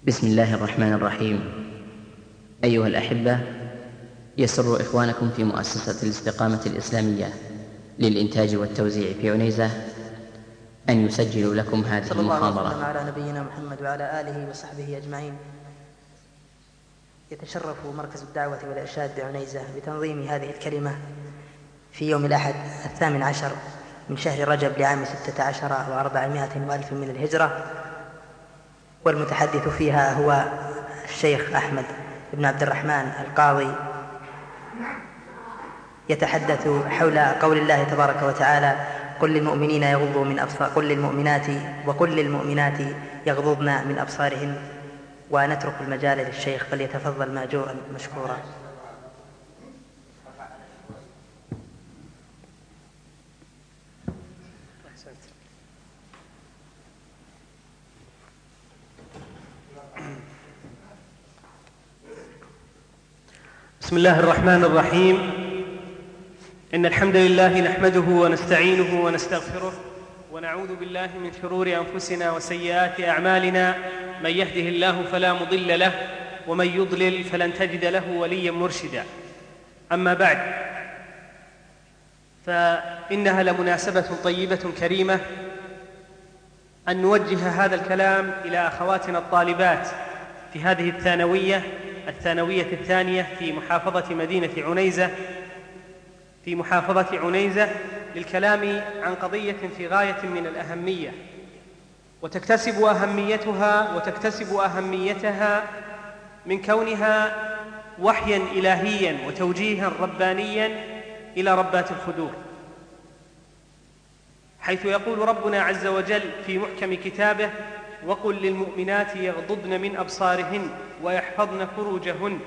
بسم الله الرحمن الرحيم. أيها الأحبة، يسر إخوانكم في مؤسسة الاستقامة الإسلامية للإنتاج والتوزيع في عنيزة أن يسجلوا لكم هذه المحاضرة. صلى الله وسلم على نبينا محمد وعلى آله وصحبه أجمعين. يتشرف مركز الدعوة والإرشاد بعنيزة بتنظيم هذه الكلمة في يوم الأحد 18 من شهر رجب لعام 16 و400 وألف من الهجرة، والمتحدث فيها هو الشيخ أحمد بن عبد الرحمن القاضي، يتحدث حول قول الله تبارك وتعالى: قل للمؤمنين يغضوا من أبصار قل للمؤمنات يغضضن من أبصارهن. ونترك المجال للشيخ فليتفضل مأجورا مشكورا. بسم الله الرحمن الرحيم. إن الحمد لله نحمده ونستعينه ونستغفره، ونعوذ بالله من شرور أنفسنا وسيئات أعمالنا. من يهده الله فلا مضل له، ومن يضلل فلن تجد له وليا مرشدا. أما بعد، فإنها لمناسبة طيبة كريمة أن نوجه هذا الكلام إلى أخواتنا الطالبات في هذه الثانوية الثانية في محافظة مدينة عنيزة، للكلام عن قضية في غاية من الأهمية، وتكتسب أهميتها من كونها وحيا إلهيا وتوجيها ربانيا إلى ربات الخدور، حيث يقول ربنا عز وجل في محكم كتابه: وقل للمؤمنات يغضضن من أبصارهن ويحفظن فروجهن.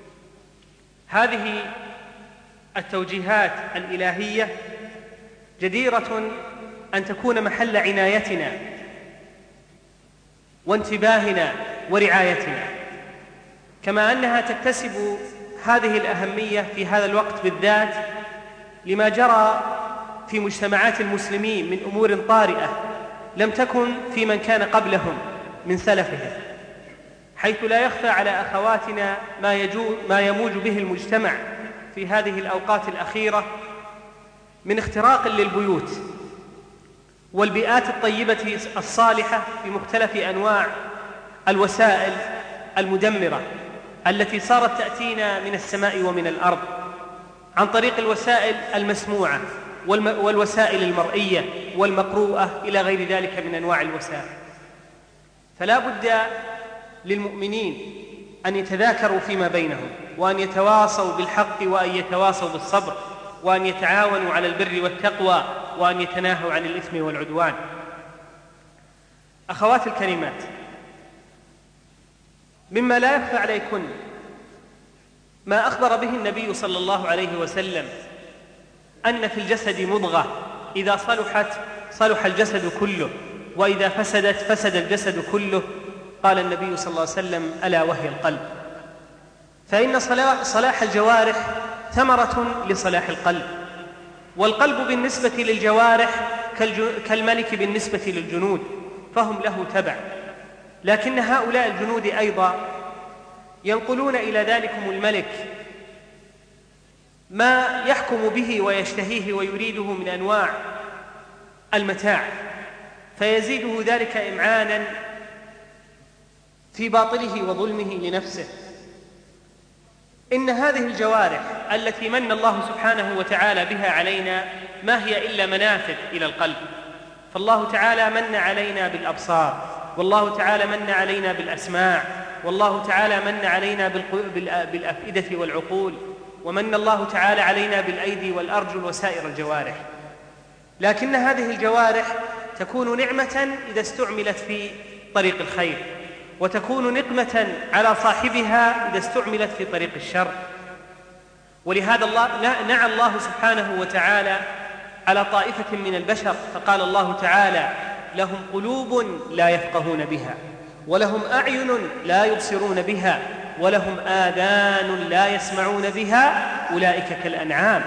هذه التوجيهات الإلهية جديرة أن تكون محل عنايتنا وانتباهنا ورعايتنا، كما أنها تكتسب هذه الأهمية في هذا الوقت بالذات لما جرى في مجتمعات المسلمين من أمور طارئة لم تكن في من كان قبلهم من سلفهم، حيث لا يخفى على أخواتنا ما يموج به المجتمع في هذه الأوقات الأخيرة من اختراق للبيوت والبيئات الطيبة الصالحة بمختلف أنواع الوسائل المدمرة التي صارت تأتينا من السماء ومن الأرض، عن طريق الوسائل المسموعة والوسائل المرئية والمقروءة إلى غير ذلك من أنواع الوسائل. فلا بد للمؤمنين أن يتذاكروا فيما بينهم، وأن يتواصوا بالحق، وأن يتواصوا بالصبر، وأن يتعاونوا على البر والتقوى، وأن يتناهوا عن الإثم والعدوان. أخوات الكريمات، مما لا يخفى عليكن ما أخبر به النبي صلى الله عليه وسلم أن في الجسد مضغة إذا صلحت صلح الجسد كله، وإذا فسدت فسد الجسد كله. قال النبي صلى الله عليه وسلم: ألا وهي القلب. فإن صلاح الجوارح ثمرة لصلاح القلب، والقلب بالنسبة للجوارح كالملك بالنسبة للجنود، فهم له تبع. لكن هؤلاء الجنود أيضا ينقلون إلى ذلكم الملك ما يحكم به ويشتهيه ويريده من أنواع المتاع، فيزيده ذلك إمعانا في باطله وظلمه لنفسه. إن هذه الجوارح التي من الله سبحانه وتعالى بها علينا ما هي إلا منافذ إلى القلب، فالله تعالى من علينا بالأبصار، والله تعالى من علينا بالأسماع، والله تعالى من علينا بالأفئدة والعقول، ومن الله تعالى علينا بالأيدي والأرجل وسائر الجوارح. لكن هذه الجوارح تكون نعمة إذا استعملت في طريق الخير، وتكون نقمة على صاحبها إذا استعملت في طريق الشر. ولهذا نعى الله سبحانه وتعالى على طائفة من البشر، فقال الله تعالى: لهم قلوب لا يفقهون بها، ولهم أعين لا يبصرون بها، ولهم آذان لا يسمعون بها، أولئك كالأنعام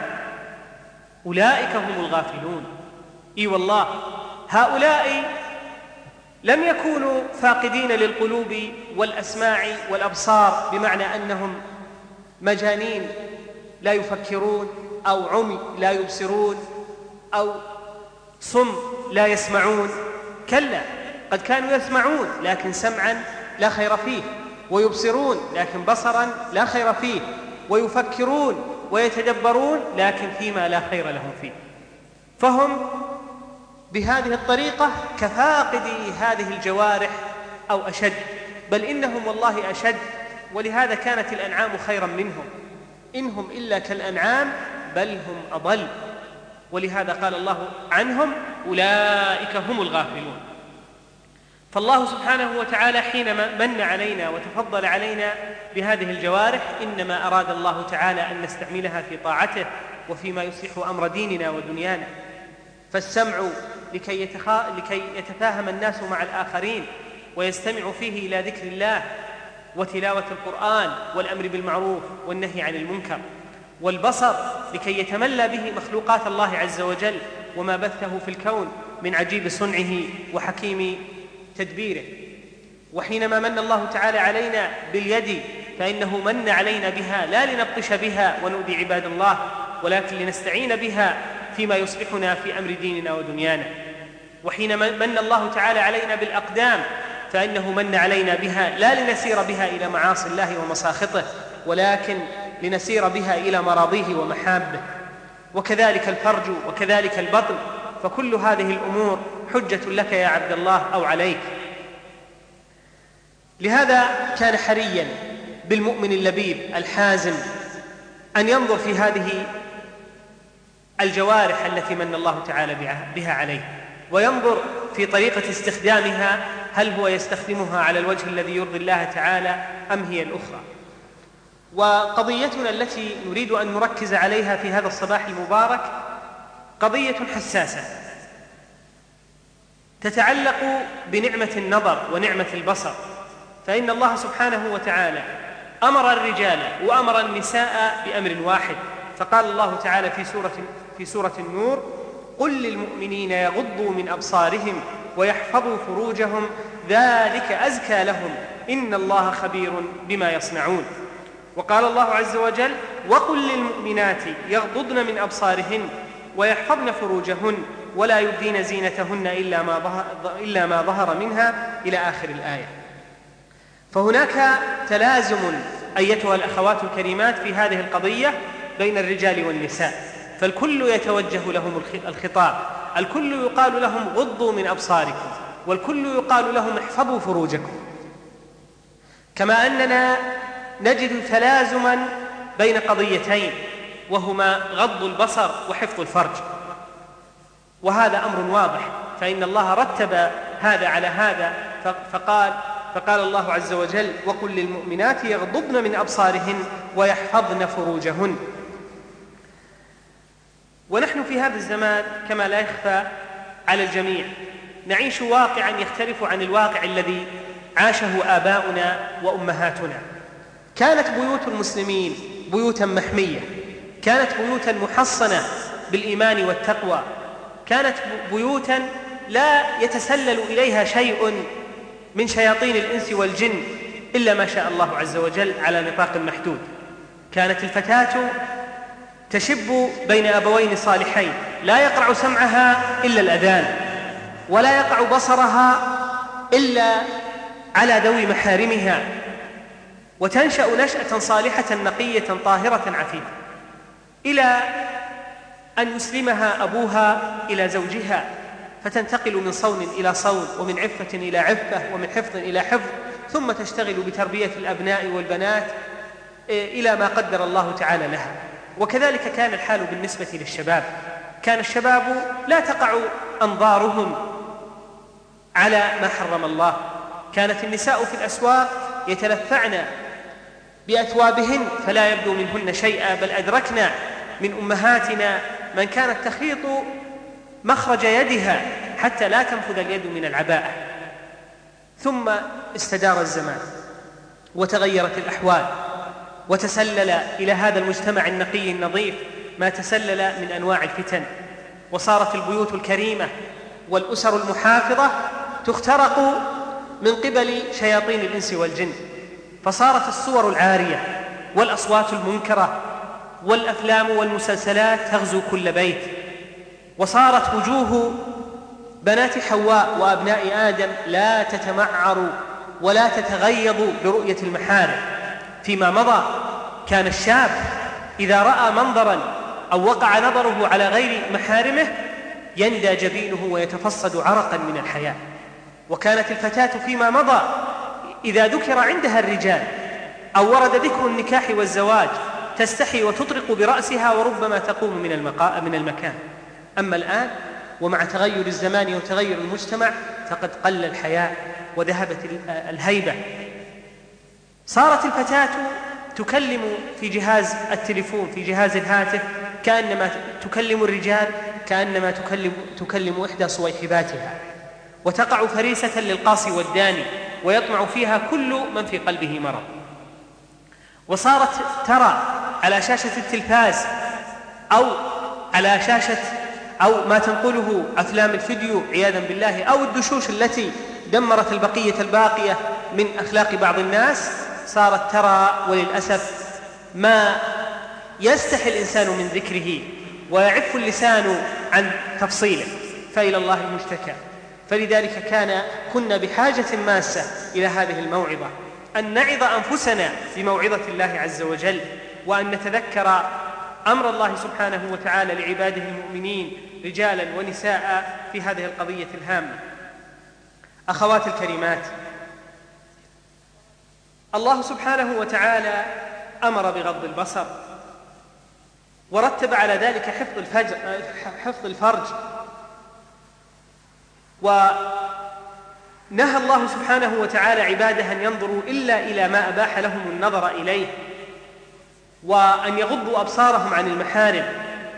أولئك هم الغافلون. إي والله، هؤلاء لم يكونوا فاقدين للقلوب والأسماع والأبصار بمعنى أنهم مجانين لا يفكرون، أو عمي لا يبصرون، أو صم لا يسمعون. كلا، قد كانوا يسمعون لكن سمعا لا خير فيه، ويبصرون لكن بصرا لا خير فيه، ويفكرون ويتدبرون لكن فيما لا خير لهم فيه. فهم بهذه الطريقة كفاقدي هذه الجوارح أو أشد، بل إنهم والله أشد، ولهذا كانت الأنعام خيرا منهم، إنهم إلا كالأنعام بل هم أضل، ولهذا قال الله عنهم أولئك هم الغافلون. فالله سبحانه وتعالى حينما من علينا وتفضل علينا بهذه الجوارح إنما أراد الله تعالى أن نستعملها في طاعته وفيما يصلح أمر ديننا ودنيانا. فالسمع لكي يتفاهم الناس مع الآخرين ويستمع فيه إلى ذكر الله وتلاوة القرآن والأمر بالمعروف والنهي عن المنكر. والبصر لكي يتملى به مخلوقات الله عز وجل وما بثه في الكون من عجيب صنعه وحكيم تدبيره. وحينما من الله تعالى علينا باليد فإنه من علينا بها لا لنبطش بها ونؤذي عباد الله، ولكن لنستعين بها فيما يصلحنا في أمر ديننا ودنيانا. وحينما من الله تعالى علينا بالأقدام فإنه من علينا بها لا لنسير بها إلى معاصي الله ومساخطه، ولكن لنسير بها إلى مراضيه ومحابه. وكذلك الفرج وكذلك البطن، فكل هذه الأمور حجة لك يا عبد الله أو عليك. لهذا كان حريا بالمؤمن اللبيب الحازم أن ينظر في هذه الجوارح التي من الله تعالى بها عليه، وينظر في طريقة استخدامها، هل هو يستخدمها على الوجه الذي يرضي الله تعالى أم هي الأخرى. وقضيتنا التي نريد أن نركز عليها في هذا الصباح المبارك قضية حساسة تتعلق بنعمة النظر ونعمة البصر. فإن الله سبحانه وتعالى أمر الرجال وأمر النساء بأمر واحد، فقال الله تعالى في سورة النور: قل للمؤمنين يغضوا من أبصارهم ويحفظوا فروجهم ذلك أزكى لهم إن الله خبير بما يصنعون. وقال الله عز وجل: وقل للمؤمنات يغضضن من أبصارهن ويحفظن فروجهن ولا يبدين زينتهن إلا ما ظهر منها إلى آخر الآية. فهناك تلازم أيتها الأخوات الكريمات في هذه القضية بين الرجال والنساء، فالكل يتوجه لهم الخطاب، الكل يقال لهم غضوا من أبصاركم، والكل يقال لهم احفظوا فروجكم. كما أننا نجد تلازما بين قضيتين وهما غض البصر وحفظ الفرج، وهذا أمر واضح، فإن الله رتب هذا على هذا فقال الله عز وجل: وقل للمؤمنات يغضضن من أبصارهن ويحفظن فروجهن. ونحن في هذا الزمان كما لا يخفى على الجميع نعيش واقعا يختلف عن الواقع الذي عاشه آباؤنا وأمهاتنا. كانت بيوت المسلمين بيوتا محمية، كانت بيوتا محصنة بالإيمان والتقوى، كانت بيوتا لا يتسلل إليها شيء من شياطين الإنس والجن إلا ما شاء الله عز وجل على نطاق محدود. كانت الفتاة تشب بين أبوين صالحين، لا يقرع سمعها إلا الأذان، ولا يقع بصرها إلا على ذوي محارمها، وتنشأ نشأة صالحة نقية طاهرة عفيفة، إلى أن يسلمها أبوها إلى زوجها، فتنتقل من صون إلى صون، ومن عفة إلى عفة، ومن حفظ إلى حفظ، ثم تشتغل بتربية الأبناء والبنات إلى ما قدر الله تعالى لها. وكذلك كان الحال بالنسبة للشباب، كان الشباب لا تقع أنظارهم على ما حرم الله، كانت النساء في الأسواق يتلفعن بأثوابهن فلا يبدو منهن شيئا، بل أدركنا من أمهاتنا من كانت تخيط مخرج يدها حتى لا تنفذ اليد من العباءة. ثم استدار الزمان وتغيرت الأحوال، وتسلل إلى هذا المجتمع النقي النظيف ما تسلل من أنواع الفتن، وصارت البيوت الكريمة والأسر المحافظة تخترق من قبل شياطين الإنس والجن، فصارت الصور العارية والأصوات المنكرة والأفلام والمسلسلات تغزو كل بيت، وصارت وجوه بنات حواء وأبناء آدم لا تتمعر ولا تتغيض برؤية المحارم. فيما مضى كان الشاب إذا رأى منظرا أو وقع نظره على غير محارمه يندى جبينه ويتفصد عرقا من الحياء، وكانت الفتاة فيما مضى إذا ذكر عندها الرجال أو ورد ذكر النكاح والزواج تستحي وتطرق برأسها وربما تقوم من المكان. أما الآن ومع تغير الزمان وتغير المجتمع فقد قل الحياء وذهبت الهيبة. صارت الفتاة تكلم في جهاز التليفون، في جهاز الهاتف، كأنما تكلم الرجال، كأنما تكلم إحدى صويحباتها، وتقع فريسة للقاصي والداني ويطمع فيها كل من في قلبه مرض. وصارت ترى على شاشة التلفاز أو على شاشة أو ما تنقله أفلام الفيديو عياذا بالله أو الدشوش التي دمرت البقية الباقية من أخلاق بعض الناس، صارت ترى وللأسف ما يستحي الإنسان من ذكره ويعف اللسان عن تفصيله، فإلى الله المشتكى. فلذلك كنا بحاجة ماسة إلى هذه الموعظة، أن نعظ أنفسنا بموعظة الله عز وجل، وأن نتذكر أمر الله سبحانه وتعالى لعباده المؤمنين رجالا ونساء في هذه القضية الهامة. أخواتي الكريمات، الله سبحانه وتعالى أمر بغض البصر، ورتب على ذلك حفظ الفرج، ونهى الله سبحانه وتعالى عباده أن ينظروا إلا إلى ما أباح لهم النظر إليه، وأن يغضوا أبصارهم عن المحارم.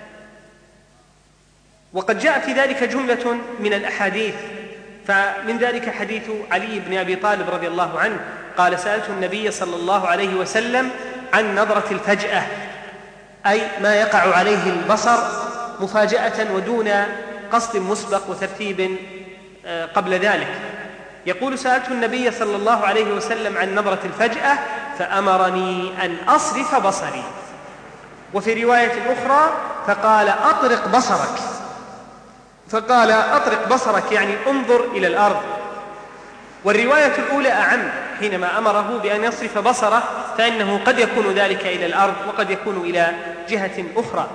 وقد جاء في ذلك جملة من الأحاديث، فمن ذلك حديث علي بن أبي طالب رضي الله عنه قال: سألت النبي صلى الله عليه وسلم عن نظرة الفجأة، أي ما يقع عليه البصر مفاجأة ودون قصد مسبق وترتيب قبل ذلك. يقول: سألت النبي صلى الله عليه وسلم عن نظرة الفجأة فأمرني أن أصرف بصري. وفي رواية أخرى فقال: أطرق بصرك. فقال: أطرق بصرك يعني انظر إلى الأرض. والرواية الأولى أعم، حينما أمره بأن يصرف بصره فإنه قد يكون ذلك إلى الأرض وقد يكون إلى جهة أخرى.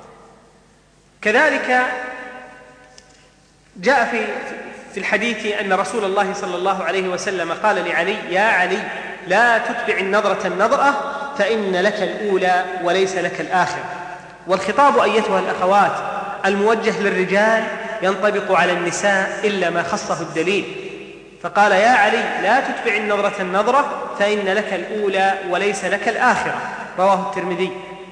كذلك جاء في الحديث أن رسول الله صلى الله عليه وسلم قال لعلي: يا علي لا تتبع النظرة فإن لك الأولى وليس لك الآخر. والخطاب أيتها الأخوات الموجه للرجال ينطبق على النساء إلا ما خصه الدليل، فقال: يا علي لا تتبع النظرة فإن لك الأولى وليس لك الآخرة، رواه الترمذي.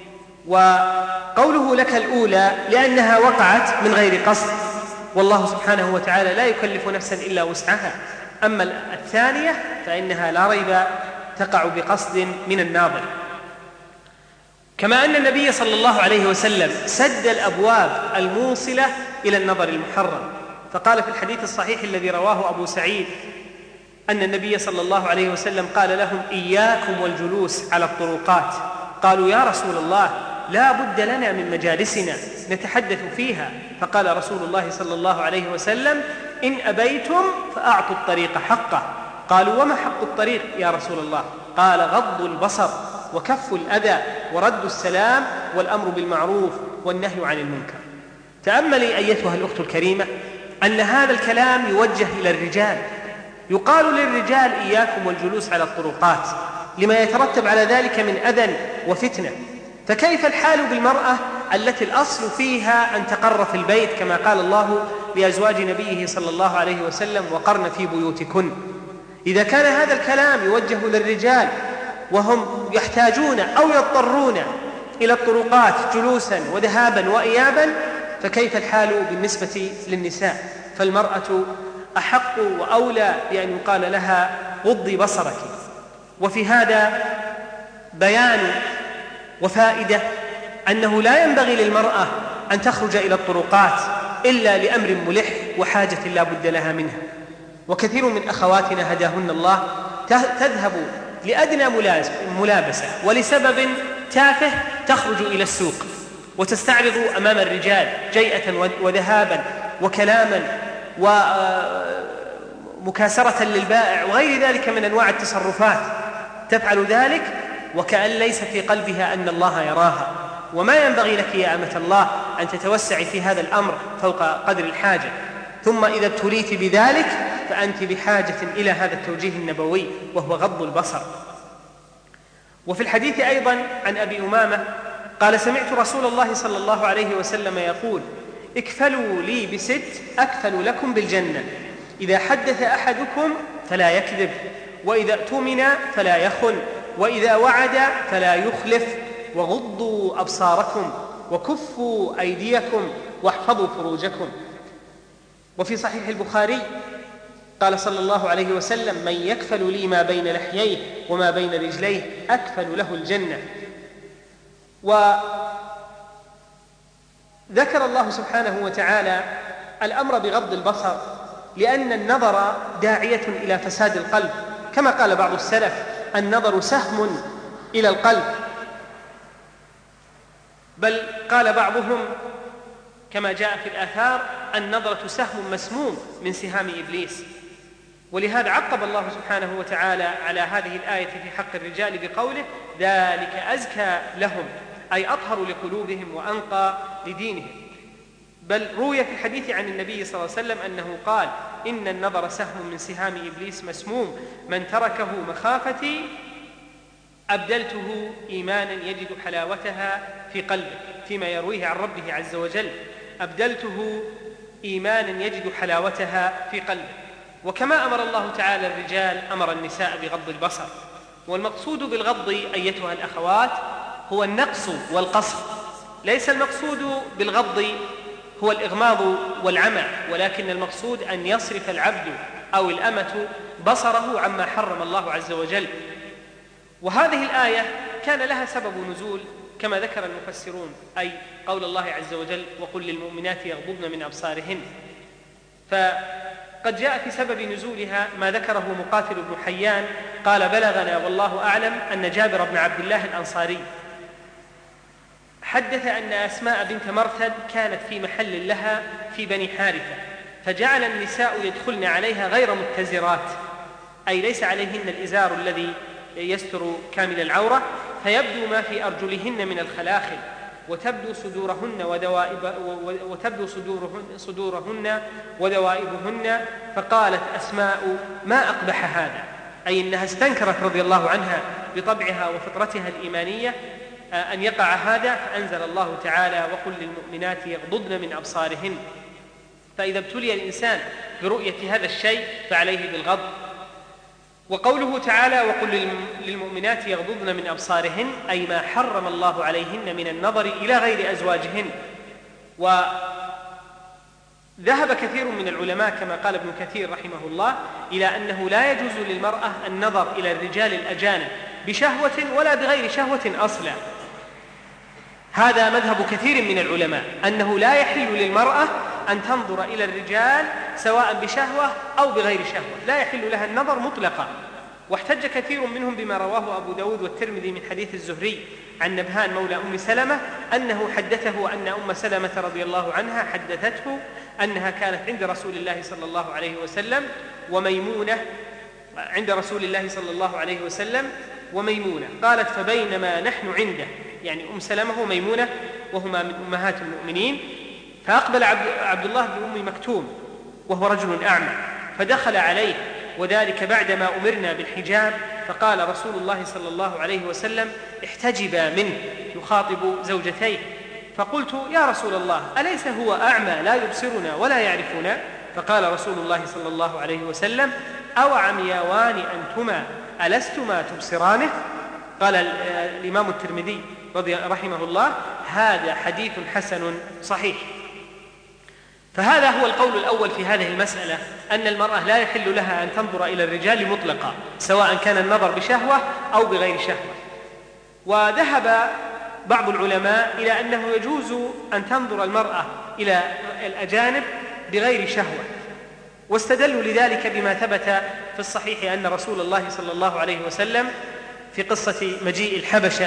وقوله لك الأولى لأنها وقعت من غير قصد، والله سبحانه وتعالى لا يكلف نفسا إلا وسعها. أما الثانية فإنها لا ريب تقع بقصد من الناظر. كما أن النبي صلى الله عليه وسلم سد الأبواب الموصلة إلى النظر المحرم، فقال في الحديث الصحيح الذي رواه أبو سعيد أن النبي صلى الله عليه وسلم قال لهم: إياكم والجلوس على الطرقات. قالوا: يا رسول الله لا بد لنا من مجالسنا نتحدث فيها. فقال رسول الله صلى الله عليه وسلم: إن أبيتم فأعطوا الطريق حقه. قالوا: وما حق الطريق يا رسول الله؟ قال: غض البصر وكف الأذى ورد السلام والأمر بالمعروف والنهي عن المنكر. تأملي أيتها الأخت الكريمة أن هذا الكلام يوجه إلى الرجال، يقال للرجال: إياكم والجلوس على الطرقات، لما يترتب على ذلك من أذى وفتنة. فكيف الحال بالمرأة التي الأصل فيها أن تقر في البيت، كما قال الله لأزواج نبيه صلى الله عليه وسلم: وقرن في بيوتكن. إذا كان هذا الكلام يوجه للرجال وهم يحتاجون أو يضطرون إلى الطرقات جلوسا وذهابا وإيابا، فكيف الحال بالنسبة للنساء؟ فالمرأة أحق وأولى بأن يقال لها: غضي بصرك. وفي هذا بيان وفائدة أنه لا ينبغي للمرأة أن تخرج إلى الطرقات إلا لأمر ملح وحاجة لا بد لها منها. وكثير من أخواتنا هداهن الله تذهب لأدنى ملابسة ولسبب تافه تخرج إلى السوق وتستعرض أمام الرجال جيئة وذهابا وكلاما ومكاسرة للبائع وغير ذلك من أنواع التصرفات، تفعل ذلك وكأن ليس في قلبها أن الله يراها. وما ينبغي لك يا أمة الله أن تتوسعي في هذا الأمر فوق قدر الحاجة. ثم إذا ابتليت بذلك فأنت بحاجة إلى هذا التوجيه النبوي وهو غض البصر. وفي الحديث أيضا عن أبي أمامة قال: سمعت رسول الله صلى الله عليه وسلم يقول: اكفلوا لي بست أكفل لكم بالجنة، إذا حدث أحدكم فلا يكذب، وإذا اؤتمن فلا يخن، وإذا وعد فلا يخلف، وغضوا أبصاركم وكفوا أيديكم واحفظوا فروجكم. وفي صحيح البخاري قال صلى الله عليه وسلم: من يكفل لي ما بين لحييه وما بين رجليه أكفل له الجنة. وذكر الله سبحانه وتعالى الأمر بغض البصر لأن النظر داعية إلى فساد القلب، كما قال بعض السلف: النظر سهم إلى القلب. بل قال بعضهم كما جاء في الآثار: النظرة سهم مسموم من سهام إبليس. ولهذا عقب الله سبحانه وتعالى على هذه الآية في حق الرجال بقوله: ذلك أزكى لهم، أي أطهر لقلوبهم وأنقى لدينهم. بل روي في الحديث عن النبي صلى الله عليه وسلم أنه قال: إن النظر سهم من سهام إبليس مسموم، من تركه مخافتي أبدلته إيمانا يجد حلاوتها في قلبه، فيما يرويه عن ربه عز وجل: أبدلته إيمانا يجد حلاوتها في قلبه. وكما أمر الله تعالى الرجال أمر النساء بغض البصر. والمقصود بالغض أيتها الأخوات هو النقص والقصر، ليس المقصود بالغض هو الإغماض والعمى، ولكن المقصود أن يصرف العبد أو الأمة بصره عما حرم الله عز وجل. وهذه الآية كان لها سبب نزول كما ذكر المفسرون، أي قول الله عز وجل: وقل للمؤمنات يغضضن من أبصارهن. فقد جاء في سبب نزولها ما ذكره مقاتل بن حيان قال: بلغنا والله أعلم أن جابر بن عبد الله الأنصاري حدث أن أسماء بنت مرثد كانت في محل لها في بني حارثة، فجعل النساء يدخلن عليها غير متزرات، أي ليس عليهن الإزار الذي يستر كامل العورة، فيبدو ما في أرجلهن من الخلاخل، وتبدو صدورهن ودوائبهن. فقالت أسماء: ما أقبح هذا، أي أنها استنكرت رضي الله عنها بطبعها وفطرتها الإيمانية أن يقع هذا، فأنزل الله تعالى: وقل للمؤمنات يغضضن من أبصارهن. فإذا ابتلي الإنسان برؤية هذا الشيء فعليه بالغض. وقوله تعالى: وقل للمؤمنات يغضضن من أبصارهن، أي ما حرم الله عليهن من النظر إلى غير أزواجهن. وذهب كثير من العلماء كما قال ابن كثير رحمه الله إلى أنه لا يجوز للمرأة النظر إلى الرجال الأجانب بشهوة ولا بغير شهوة أصلا. هذا مذهب كثير من العلماء، أنه لا يحل للمرأة أن تنظر إلى الرجال سواء بشهوة أو بغير شهوة، لا يحل لها النظر مطلقا. واحتج كثير منهم بما رواه أبو داود والترمذي من حديث الزهري عن نبهان مولى أم سلمة أنه حدثه أن أم سلمة رضي الله عنها حدثته أنها كانت عند رسول الله صلى الله عليه وسلم وميمونة قالت: فبينما نحن عنده، يعني أم سلمة وميمونة وهما من أمهات المؤمنين، فأقبل عبد الله بن أم مكتوم وهو رجل أعمى، فدخل عليه، وذلك بعدما أمرنا بالحجاب، فقال رسول الله صلى الله عليه وسلم: احتجبا منه، يخاطب زوجتيه. فقلت: يا رسول الله، أليس هو أعمى لا يبصرنا ولا يعرفنا؟ فقال رسول الله صلى الله عليه وسلم: أو عمياوان أنتما ألستما تبصرانه؟ قال الإمام الترمذي رحمه الله: هذا حديث حسن صحيح. فهذا هو القول الأول في هذه المسألة، أن المرأة لا يحل لها أن تنظر إلى الرجال مطلقا، سواء كان النظر بشهوة أو بغير شهوة. وذهب بعض العلماء إلى أنه يجوز أن تنظر المرأة إلى الأجانب بغير شهوة، واستدلوا لذلك بما ثبت في الصحيح أن رسول الله صلى الله عليه وسلم في قصة مجيء الحبشة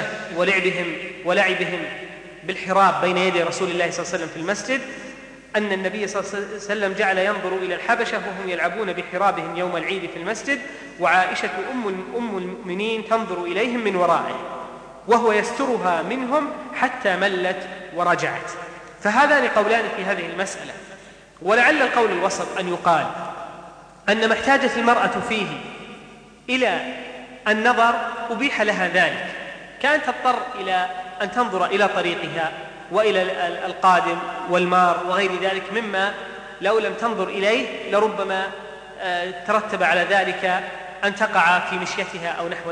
ولعبهم بالحراب بين يدي رسول الله صلى الله عليه وسلم في المسجد، أن النبي صلى الله عليه وسلم جعل ينظر إلى الحبشة وهم يلعبون بحرابهم يوم العيد في المسجد، وعائشة أم المؤمنين تنظر إليهم من ورائه وهو يسترها منهم حتى ملت ورجعت. فهذان قولان في هذه المسألة. ولعل القول الوسط أن يقال أن ما احتاجت المرأة فيه إلى النظر أبيح لها ذلك، كانت تضطر إلى أن تنظر إلى طريقها وإلى القادم والمار وغير ذلك مما لو لم تنظر إليه لربما ترتب على ذلك أن تقع في مشيتها أو نحو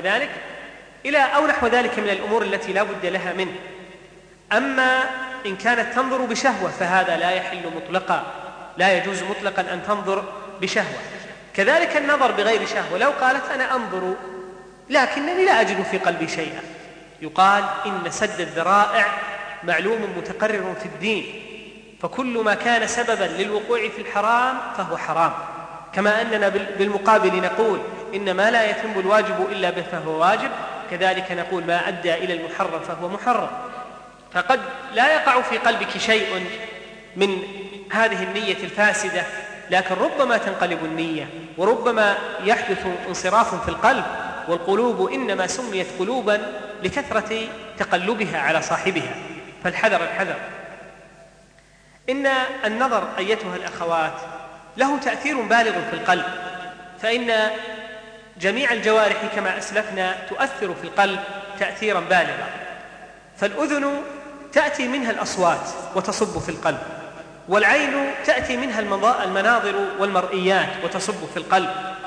ذلك من الأمور التي لا بد لها منه. أما إن كانت تنظر بشهوة فهذا لا يحل مطلقا، لا يجوز مطلقا أن تنظر بشهوة. كذلك النظر بغير شهوة، لو قالت أنا أنظر لكنني لا أجد في قلبي شيئا، يقال إن سد الذرائع معلوم متقرر في الدين، فكل ما كان سببا للوقوع في الحرام فهو حرام، كما أننا بالمقابل نقول إن ما لا يتم الواجب إلا به فهو واجب، كذلك نقول ما أدى إلى المحرم فهو محرم. فقد لا يقع في قلبك شيء من هذه النية الفاسدة، لكن ربما تنقلب النية وربما يحدث انصراف في القلب، والقلوب إنما سميت قلوبا لكثرة تقلبها على صاحبها، فالحذر الحذر. إن النظر أيتها الأخوات له تأثير بالغ في القلب، فإن جميع الجوارح كما أسلفنا تؤثر في القلب تأثيرا بالغا. فالأذن تأتي منها الأصوات وتصب في القلب، والعين تأتي منها المناظر والمرئيات وتصب في القلب،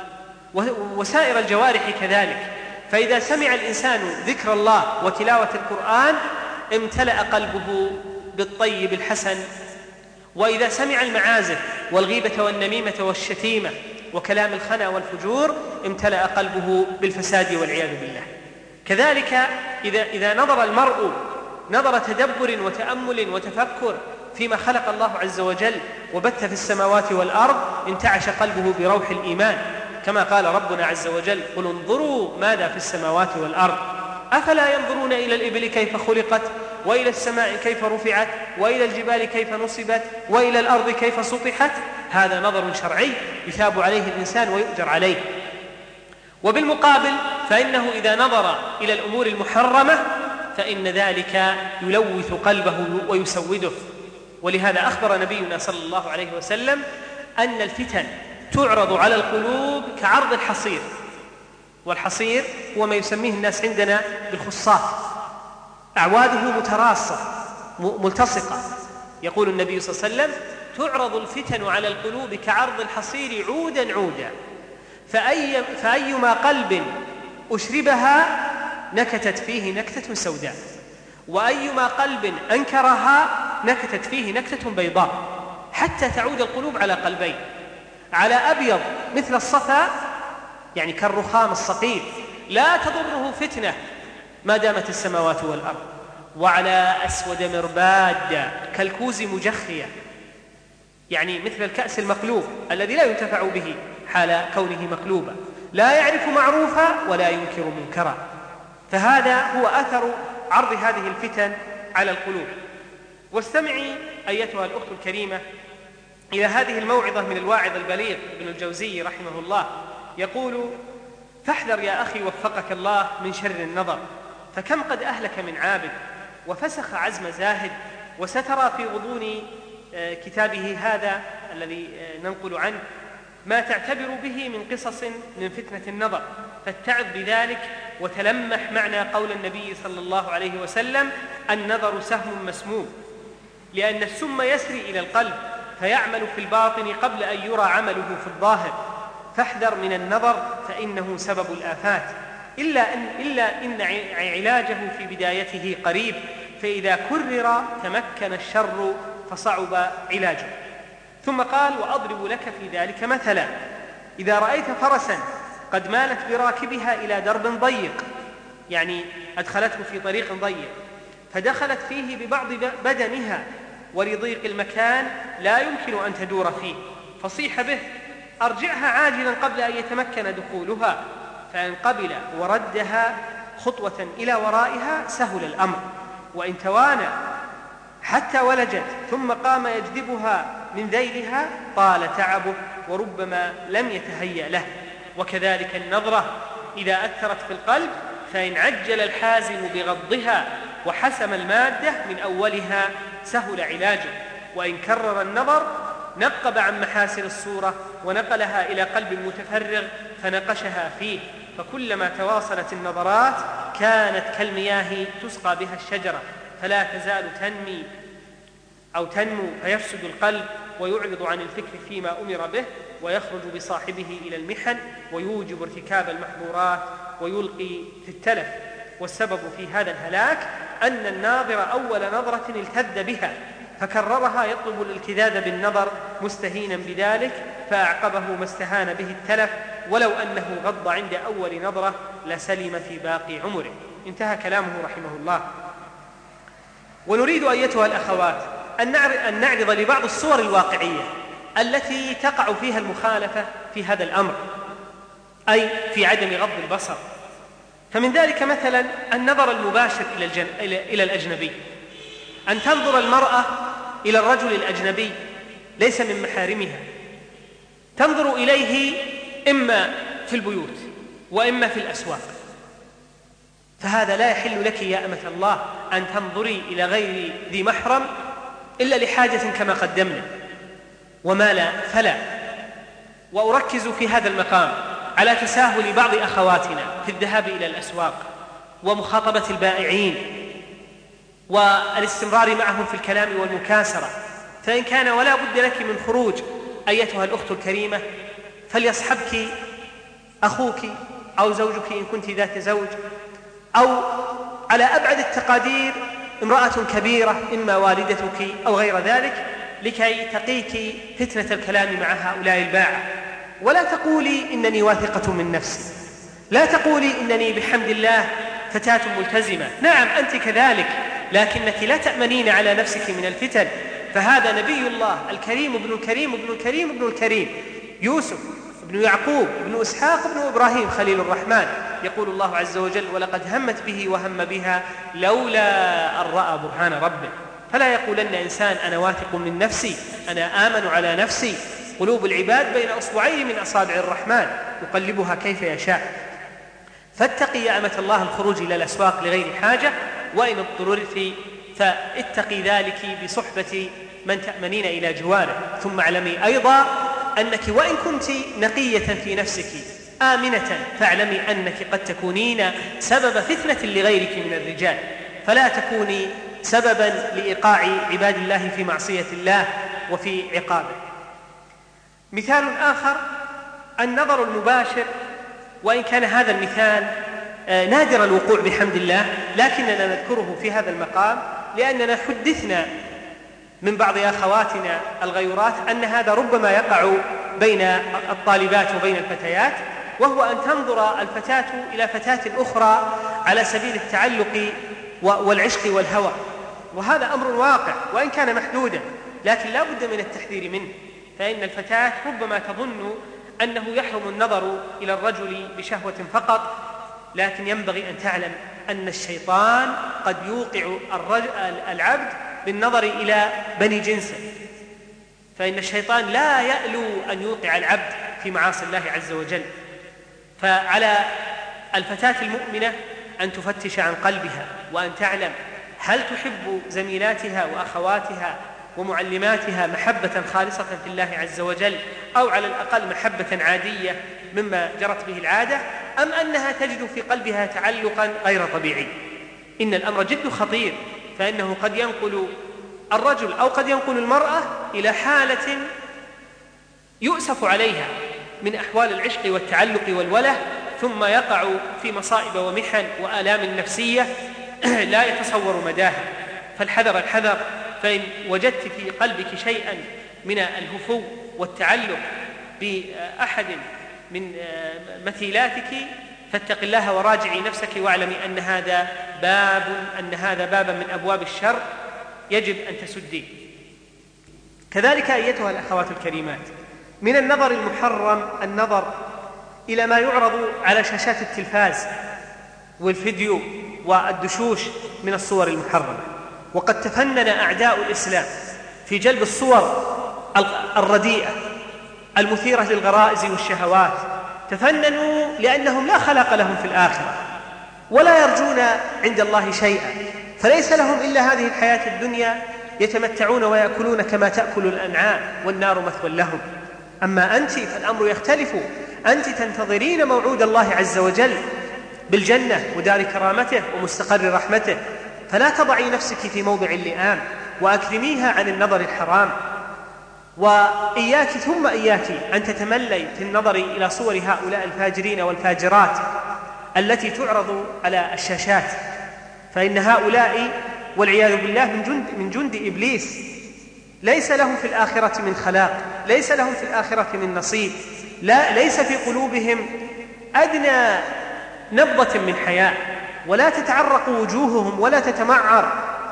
وسائر الجوارح كذلك. فإذا سمع الإنسان ذكر الله وتلاوة القرآن امتلأ قلبه بالطيب الحسن، وإذا سمع المعازف والغيبة والنميمة والشتيمة وكلام الخنا والفجور امتلأ قلبه بالفساد والعياذ بالله. كذلك إذا نظر المرء نظر تدبر وتأمل وتفكر فيما خلق الله عز وجل وبث في السماوات والأرض انتعش قلبه بروح الإيمان، كما قال ربنا عز وجل قل انظروا ماذا في السماوات والأرض أفلا ينظرون إلى الإبل كيف خلقت وإلى السماء كيف رفعت وإلى الجبال كيف نصبت وإلى الأرض كيف سطحت. هذا نظر شرعي يثاب عليه الإنسان ويؤجر عليه. وبالمقابل فإنه إذا نظر إلى الأمور المحرمة فإن ذلك يلوث قلبه ويسوده. ولهذا أخبر نبينا صلى الله عليه وسلم أن الفتن تعرض على القلوب كعرض الحصير، والحصير هو ما يسميه الناس عندنا بالخصاف، أعواده متراصة ملتصقة. يقول النبي صلى الله عليه وسلم تعرض الفتن على القلوب كعرض الحصير عودا عودا، فأيما قلب أشربها نكتت فيه نكتة سوداء، وأيما قلب أنكرها نكتت فيه نكتة بيضاء، حتى تعود القلوب على قلبين، على أبيض مثل الصفا يعني كالرخام الصقيل لا تضره فتنة ما دامت السماوات والأرض، وعلى أسود مرباد كالكوز مجخية يعني مثل الكأس المقلوب الذي لا ينتفع به حال كونه مقلوبا، لا يعرف معروفا ولا ينكر منكرا. فهذا هو أثر عرض هذه الفتن على القلوب. واستمعي أيتها الأخت الكريمة إلى هذه الموعظة من الواعظ البليغ ابن الجوزي رحمه الله، يقول فاحذر يا أخي وفقك الله من شر النظر، فكم قد أهلك من عابد وفسخ عزم زاهد، وسترى في غضون كتابه هذا الذي ننقل عنه ما تعتبر به من قصص من فتنة النظر، فاتعظ بذلك وتلمح معنى قول النبي صلى الله عليه وسلم النظر سهم مسموم، لأن السم يسري إلى القلب فيعمل في الباطن قبل أن يرى عمله في الظاهر، فاحذر من النظر فإنه سبب الآفات، إلا إن علاجه في بدايته قريب، فإذا كرر تمكن الشر فصعب علاجه. ثم قال وأضرب لك في ذلك مثلا، إذا رأيت فرسا قد مالت براكبها إلى درب ضيق، يعني أدخلته في طريق ضيق فدخلت فيه ببعض بدنها ولضيق المكان لا يمكن أن تدور فيه، فصيح به أرجعها عاجلا قبل أن يتمكن دخولها، فإن قبل وردها خطوة إلى ورائها سهل الأمر، وإن توانى حتى ولجت ثم قام يجذبها من ذيلها طال تعبه وربما لم يتهيأ له. وكذلك النظرة إذا أثرت في القلب، فإن عجل الحازم بغضها وحسم المادة من أولها سهل علاجه، وإن كرر النظر نقب عن محاسن الصورة ونقلها إلى قلب متفرغ فنقشها فيه، فكلما تواصلت النظرات كانت كالمياه تسقى بها الشجرة، فلا تزال تنمو فيفسد القلب ويعرض عن الفكر فيما أمر به، ويخرج بصاحبه إلى المحن ويوجب ارتكاب المحظورات ويلقي في التلف. والسبب في هذا الهلاك أن الناظر أول نظرة التذ بها فكررها يطلب الالتذاذ بالنظر مستهينا بذلك، فأعقبه ما استهان به التلف، ولو أنه غض عند أول نظرة لسلم في باقي عمره. انتهى كلامه رحمه الله. ونريد أيتها الأخوات أن نعرض لبعض الصور الواقعية التي تقع فيها المخالفة في هذا الأمر، أي في عدم غض البصر. فمن ذلك مثلا النظر المباشر إلى الأجنبي، أن تنظر المرأة إلى الرجل الأجنبي ليس من محارمها، تنظر إليه إما في البيوت وإما في الأسواق، فهذا لا يحل لك يا أمة الله أن تنظري إلى غير ذي محرم إلا لحاجة كما قدمنا، وما لا فلا. وأركز في هذا المقام على تساهل بعض أخواتنا في الذهاب إلى الأسواق ومخاطبة البائعين والاستمرار معهم في الكلام والمكاسرة. فإن كان ولا بد لك من خروج أيتها الأخت الكريمة فليصحبك أخوك أو زوجك إن كنت ذات زوج، أو على أبعد التقادير امرأة كبيرة إما والدتك أو غير ذلك، لكي تقيك فتنة الكلام مع هؤلاء الباعة. ولا تقولي إنني واثقة من نفسي، لا تقولي إنني بحمد الله فتاة ملتزمة، نعم أنت كذلك، لكنك لا تأمنين على نفسك من الفتن. فهذا نبي الله الكريم ابن الكريم ابن الكريم ابن الكريم، يوسف ابن يعقوب ابن إسحاق ابن إبراهيم خليل الرحمن. يقول الله عز وجل: ولقد همت به وهم بها لولا أن رأى برهان ربه. فلا يقولن إنسان أنا واثق من نفسي، أنا آمن على نفسي. قلوب العباد بين أصبعين من أصابع الرحمن يقلبها كيف يشاء. فاتقي يا أمة الله الخروج إلى الأسواق لغير حاجة، وإن اضطررت فاتقي ذلك بصحبة من تأمنين إلى جواره. ثم اعلمي أيضا أنك وإن كنت نقية في نفسك آمنة، فاعلمي أنك قد تكونين سبب فتنة لغيرك من الرجال، فلا تكوني سببا لإيقاع عباد الله في معصية الله وفي عقابه. مثال آخر النظر المباشر، وإن كان هذا المثال نادر الوقوع بحمد الله، لكننا نذكره في هذا المقام لأننا حدثنا من بعض أخواتنا الغيورات أن هذا ربما يقع بين الطالبات وبين الفتيات، وهو أن تنظر الفتاة إلى فتاة أخرى على سبيل التعلق والعشق والهوى. وهذا أمر واقع وإن كان محدودا، لكن لا بد من التحذير منه. فإن الفتاة ربما تظن أنه يحرم النظر إلى الرجل بشهوة فقط، لكن ينبغي أن تعلم أن الشيطان قد يوقع العبد بالنظر إلى بني جنسه، فإن الشيطان لا يألو أن يوقع العبد في معاصي الله عز وجل. فعلى الفتاة المؤمنة أن تفتش عن قلبها وأن تعلم هل تحب زميلاتها وأخواتها ومعلماتها محبة خالصة في الله عز وجل، أو على الأقل محبة عادية مما جرت به العادة، أم أنها تجد في قلبها تعلقا غير طبيعي. إن الأمر جد خطير، فإنه قد ينقل الرجل أو قد ينقل المرأة إلى حالة يؤسف عليها من أحوال العشق والتعلق والوله، ثم يقع في مصائب ومحن وآلام نفسية لا يتصور مداها. فالحذر الحذر، فإن وجدت في قلبك شيئا من الهفو والتعلق بأحد من مثيلاتك فاتق الله وراجعي نفسك، واعلمي أن هذا بابا من أبواب الشر يجب أن تسديه. كذلك أيتها الأخوات الكريمات، من النظر المحرم النظر إلى ما يعرض على شاشات التلفاز والفيديو والدشوش من الصور المحرمة. وقد تفنن أعداء الإسلام في جلب الصور الرديئة المثيرة للغرائز والشهوات، تفننوا لأنهم لا خلاق لهم في الآخرة ولا يرجون عند الله شيئا، فليس لهم إلا هذه الحياة الدنيا يتمتعون ويأكلون كما تأكل الأنعام والنار مثوى لهم. أما أنت فالأمر يختلف، أنت تنتظرين موعود الله عز وجل بالجنة ودار كرامته ومستقر رحمته، فلا تضعي نفسك في موضع اللئام وأكرميها عن النظر الحرام. وإياك ثم إياك أن تتملي في النظر إلى صور هؤلاء الفاجرين والفاجرات التي تعرض على الشاشات، فإن هؤلاء والعياذ بالله من جند إبليس، ليس لهم في الآخرة من خلاق، ليس لهم في الآخرة من نصيب، ليس في قلوبهم أدنى نبضة من حياء، ولا تتعرق وجوههم ولا تتمعر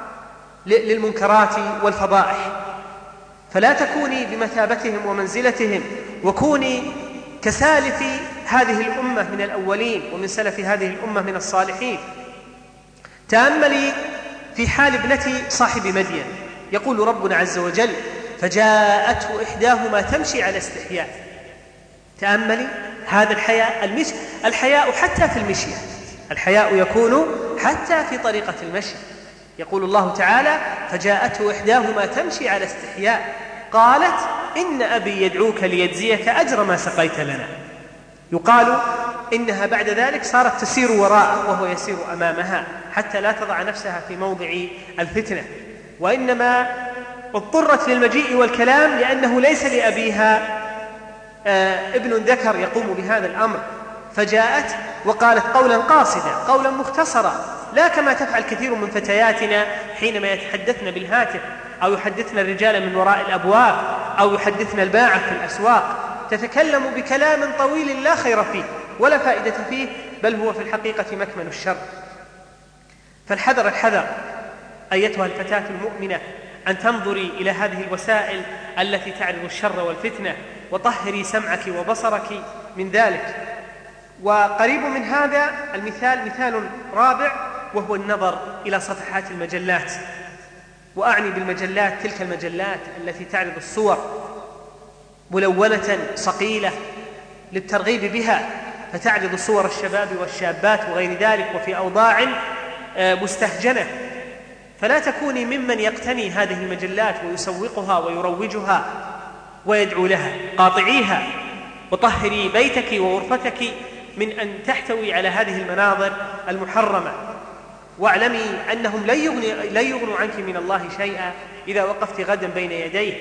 للمنكرات والفضائح. فلا تكوني بمثابتهم ومنزلتهم، وكوني كسالف هذه الأمة من الأولين ومن سلف هذه الأمة من الصالحين. تأملي في حال ابنة صاحب مدين، يقول ربنا عز وجل: فجاءته إحداهما تمشي على استحياء. تأملي هذا الحياء حتى في المشي، الحياء يكون حتى في طريقة المشي. يقول الله تعالى: فجاءته إحداهما تمشي على استحياء قالت إن أبي يدعوك ليجزيك أجر ما سقيت لنا. يقال إنها بعد ذلك صارت تسير وراءه وهو يسير أمامها حتى لا تضع نفسها في موضع الفتنة، وإنما اضطرت للمجيء والكلام لأنه ليس لأبيها ابن ذكر يقوم بهذا الأمر، فجاءت وقالت قولا قاصدا، قولا مختصرا، لا كما تفعل كثير من فتياتنا حينما يتحدثن بالهاتف أو يحدثن الرجال من وراء الأبواب أو يحدثن الباعة في الأسواق، تتكلم بكلام طويل لا خير فيه ولا فائدة فيه، بل هو في الحقيقة مكمن الشر. فالحذر الحذر أيتها الفتاة المؤمنة أن تنظري إلى هذه الوسائل التي تعرض الشر والفتنة، وطهري سمعك وبصرك من ذلك. وقريب من هذا المثال مثال رابع، وهو النظر إلى صفحات المجلات. وأعني بالمجلات تلك المجلات التي تعرض الصور ملونة صقيلة للترغيب بها، فتعرض صور الشباب والشابات وغير ذلك وفي أوضاع مستهجنة. فلا تكوني ممن يقتني هذه المجلات ويسوقها ويروجها ويدعو لها، قاطعيها وطهري بيتك وغرفتك من أن تحتوي على هذه المناظر المحرمة. واعلمي أنهم لن يغنوا عنك من الله شيئا إذا وقفت غدا بين يديه.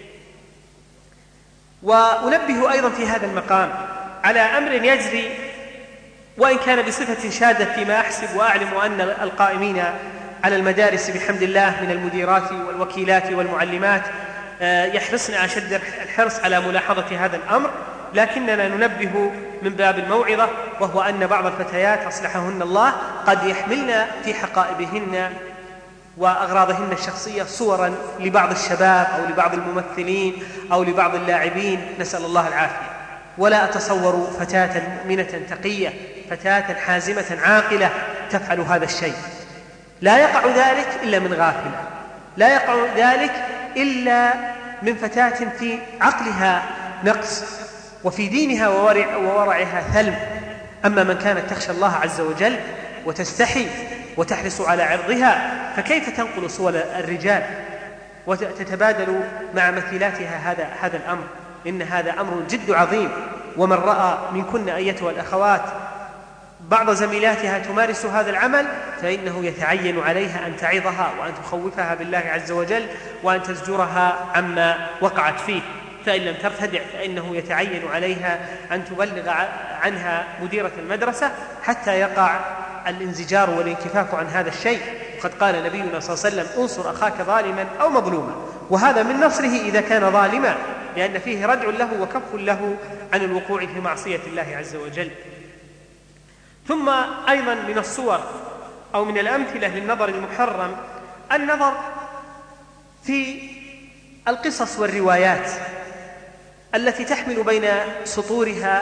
وأنبه أيضا في هذا المقام على أمر يجري وإن كان بصفة شاذة فيما أحسب وأعلم أن القائمين على المدارس بحمد الله من المديرات والوكيلات والمعلمات يحرصن أشد الحرص على ملاحظة هذا الأمر، لكننا ننبه من باب الموعظة، وهو أن بعض الفتيات أصلحهن الله قد يحملن في حقائبهن وأغراضهن الشخصية صورا لبعض الشباب أو لبعض الممثلين أو لبعض اللاعبين، نسأل الله العافية. ولا أتصور فتاة مؤمنة تقية، فتاة حازمة عاقلة تفعل هذا الشيء. لا يقع ذلك إلا من غافلة، لا يقع ذلك إلا من فتاة في عقلها نقص وفي دينها وورعها ثلم. أما من كانت تخشى الله عز وجل وتستحي وتحرص على عرضها، فكيف تنقل صور الرجال وتتبادل مع مثيلاتها هذا الأمر؟ إن هذا أمر جد عظيم. ومن رأى منكن أيتها الأخوات بعض زميلاتها تمارس هذا العمل، فإنه يتعين عليها أن تعظها وأن تخوفها بالله عز وجل وأن تزجرها عما وقعت فيه. فإن لم ترتدع فإنه يتعين عليها أن تبلغ عنها مديرة المدرسة حتى يقع الانزجار والانكفاف عن هذا الشيء. وقد قال نبينا صلى الله عليه وسلم: انصر أخاك ظالما أو مظلوما. وهذا من نصره إذا كان ظالما، لأن فيه ردع له وكف له عن الوقوع في معصية الله عز وجل. ثم أيضا من الصور أو من الأمثلة للنظر المحرم النظر في القصص والروايات التي تحمل بين سطورها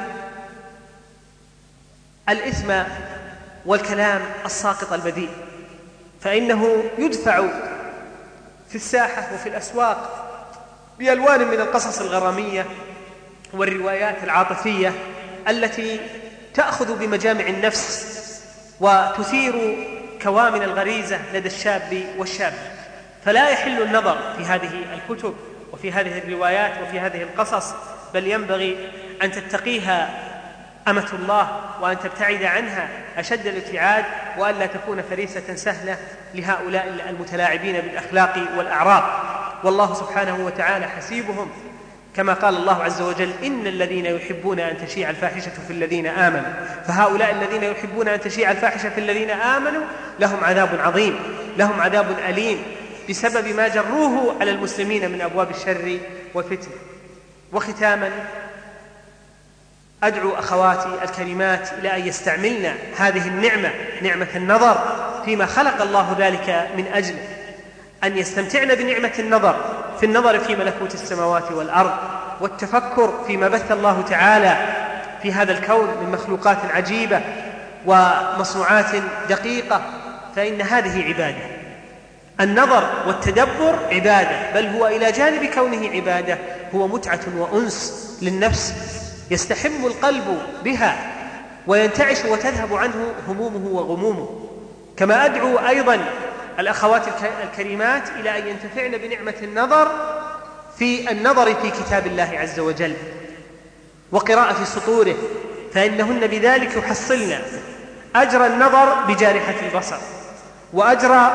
الإثم والكلام الساقط البذيء، فإنه يدفع في الساحة وفي الأسواق بألوان من القصص الغرامية والروايات العاطفية التي تأخذ بمجامع النفس وتثير كوامن الغريزة لدى الشاب والشاب. فلا يحل النظر في هذه الكتب وفي هذه الروايات وفي هذه القصص، بل ينبغي أن تتقيها أمة الله وأن تبتعد عنها أشد الابتعاد، وألا تكون فريسة سهلة لهؤلاء المتلاعبين بالأخلاق والأعراض. والله سبحانه وتعالى حسيبهم، كما قال الله عز وجل: إن الذين يحبون أن تشيع الفاحشة في الذين آمنوا. فهؤلاء الذين يحبون أن تشيع الفاحشة في الذين آمنوا لهم عذاب عظيم، لهم عذاب أليم بسبب ما جروه على المسلمين من أبواب الشر والفتن. وختاما أدعو أخواتي الكريمات إلى أن يستعملن هذه النعمة، نعمة النظر، فيما خلق الله ذلك من أجله، أن يستمتعن بنعمة النظر في النظر في ملكوت السماوات والأرض، والتفكر فيما بث الله تعالى في هذا الكون من مخلوقات عجيبة ومصنوعات دقيقة، فإن هذه عبادة. النظر والتدبر عبادة، بل هو إلى جانب كونه عبادة هو متعة وأنس للنفس يستحم القلب بها وينتعش وتذهب عنه همومه وغمومه. كما أدعو أيضا الأخوات الكريمات إلى أن ينتفعن بنعمة النظر في النظر في كتاب الله عز وجل وقراءة سطوره، فإنهن بذلك يحصلن أجر النظر بجارحة البصر، وأجر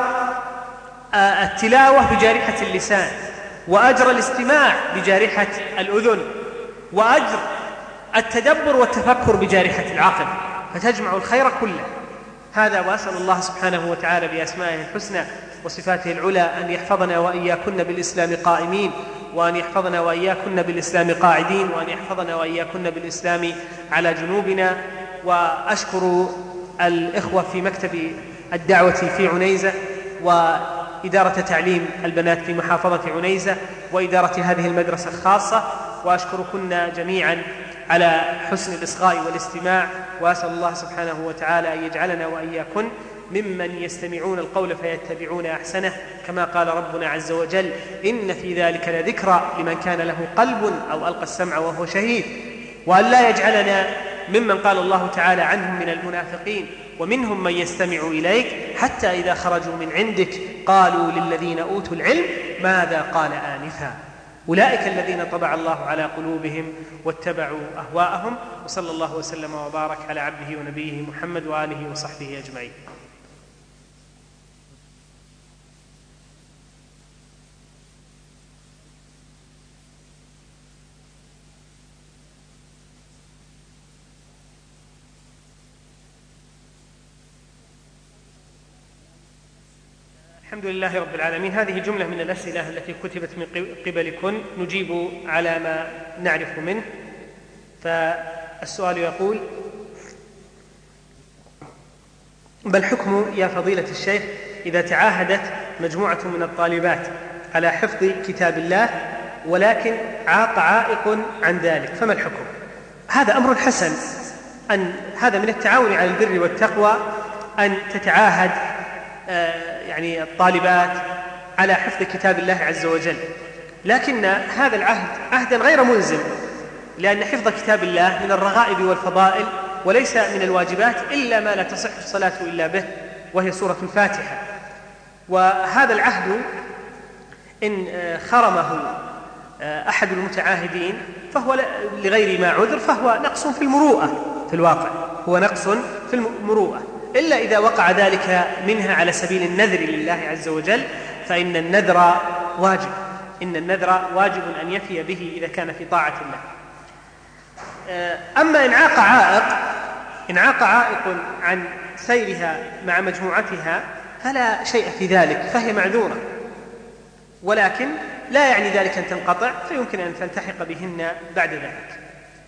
التلاوة بجارحة اللسان، وأجر الاستماع بجارحة الأذن، وأجر التدبر والتفكر بجارحة العقل، فتجمع الخير كله. هذا، وأسأل الله سبحانه وتعالى بأسمائه الحسنى وصفاته العلى أن يحفظنا وإياكن بالإسلام قائمين، وأن يحفظنا وإياكن بالإسلام قاعدين، وأن يحفظنا وإياكن بالإسلام على جنوبنا. وأشكر الإخوة في مكتب الدعوة في عنيزة، وإدارة تعليم البنات في محافظة عنيزة، وإدارة هذه المدرسة الخاصة، وأشكركن جميعا على حسن الإصغاء والاستماع. وأسأل الله سبحانه وتعالى أن يجعلنا وإياكن ممن يستمعون القول فيتبعون أحسنه، كما قال ربنا عز وجل: إن في ذلك لذكرى لمن كان له قلب أو ألقى السمع وهو شهيد. وأن لا يجعلنا ممن قال الله تعالى عنهم من المنافقين: ومنهم من يستمع إليك حتى إذا خرجوا من عندك قالوا للذين أوتوا العلم ماذا قال آنفا. أولئك الذين طبع الله على قلوبهم واتبعوا أهواءهم. وصلى الله وسلم وبارك على عبده ونبيه محمد وآله وصحبه أجمعين. الحمد لله رب العالمين. هذه جملة من الأسئلة التي كتبت من قبلكم نجيب على ما نعرف منه. فالسؤال يقول: ما الحكم يا فضيلة الشيخ إذا تعاهدت مجموعة من الطالبات على حفظ كتاب الله ولكن عاق عائق عن ذلك، فما الحكم؟ هذا أمر حسن، أن هذا من التعاون على البر والتقوى أن تتعاهد يعني الطالبات على حفظ كتاب الله عز وجل، لكن هذا العهد عهدا غير ملزم، لأن حفظ كتاب الله من الرغائب والفضائل وليس من الواجبات إلا ما لا تصح الصلاة إلا به، وهي سورة الفاتحة. وهذا العهد إن خرمه أحد المتعاهدين فهو لغير ما عذر فهو نقص في المروءة، في الواقع هو نقص في المروءة، إلا إذا وقع ذلك منها على سبيل النذر لله عز وجل، فإن النذر واجب، إن النذر واجب أن يفي به إذا كان في طاعة الله. أما إن عاق عائق عن سيرها مع مجموعتها فلا شيء في ذلك، فهي معذورة، ولكن لا يعني ذلك أن تنقطع، فيمكن أن تلتحق بهن بعد ذلك.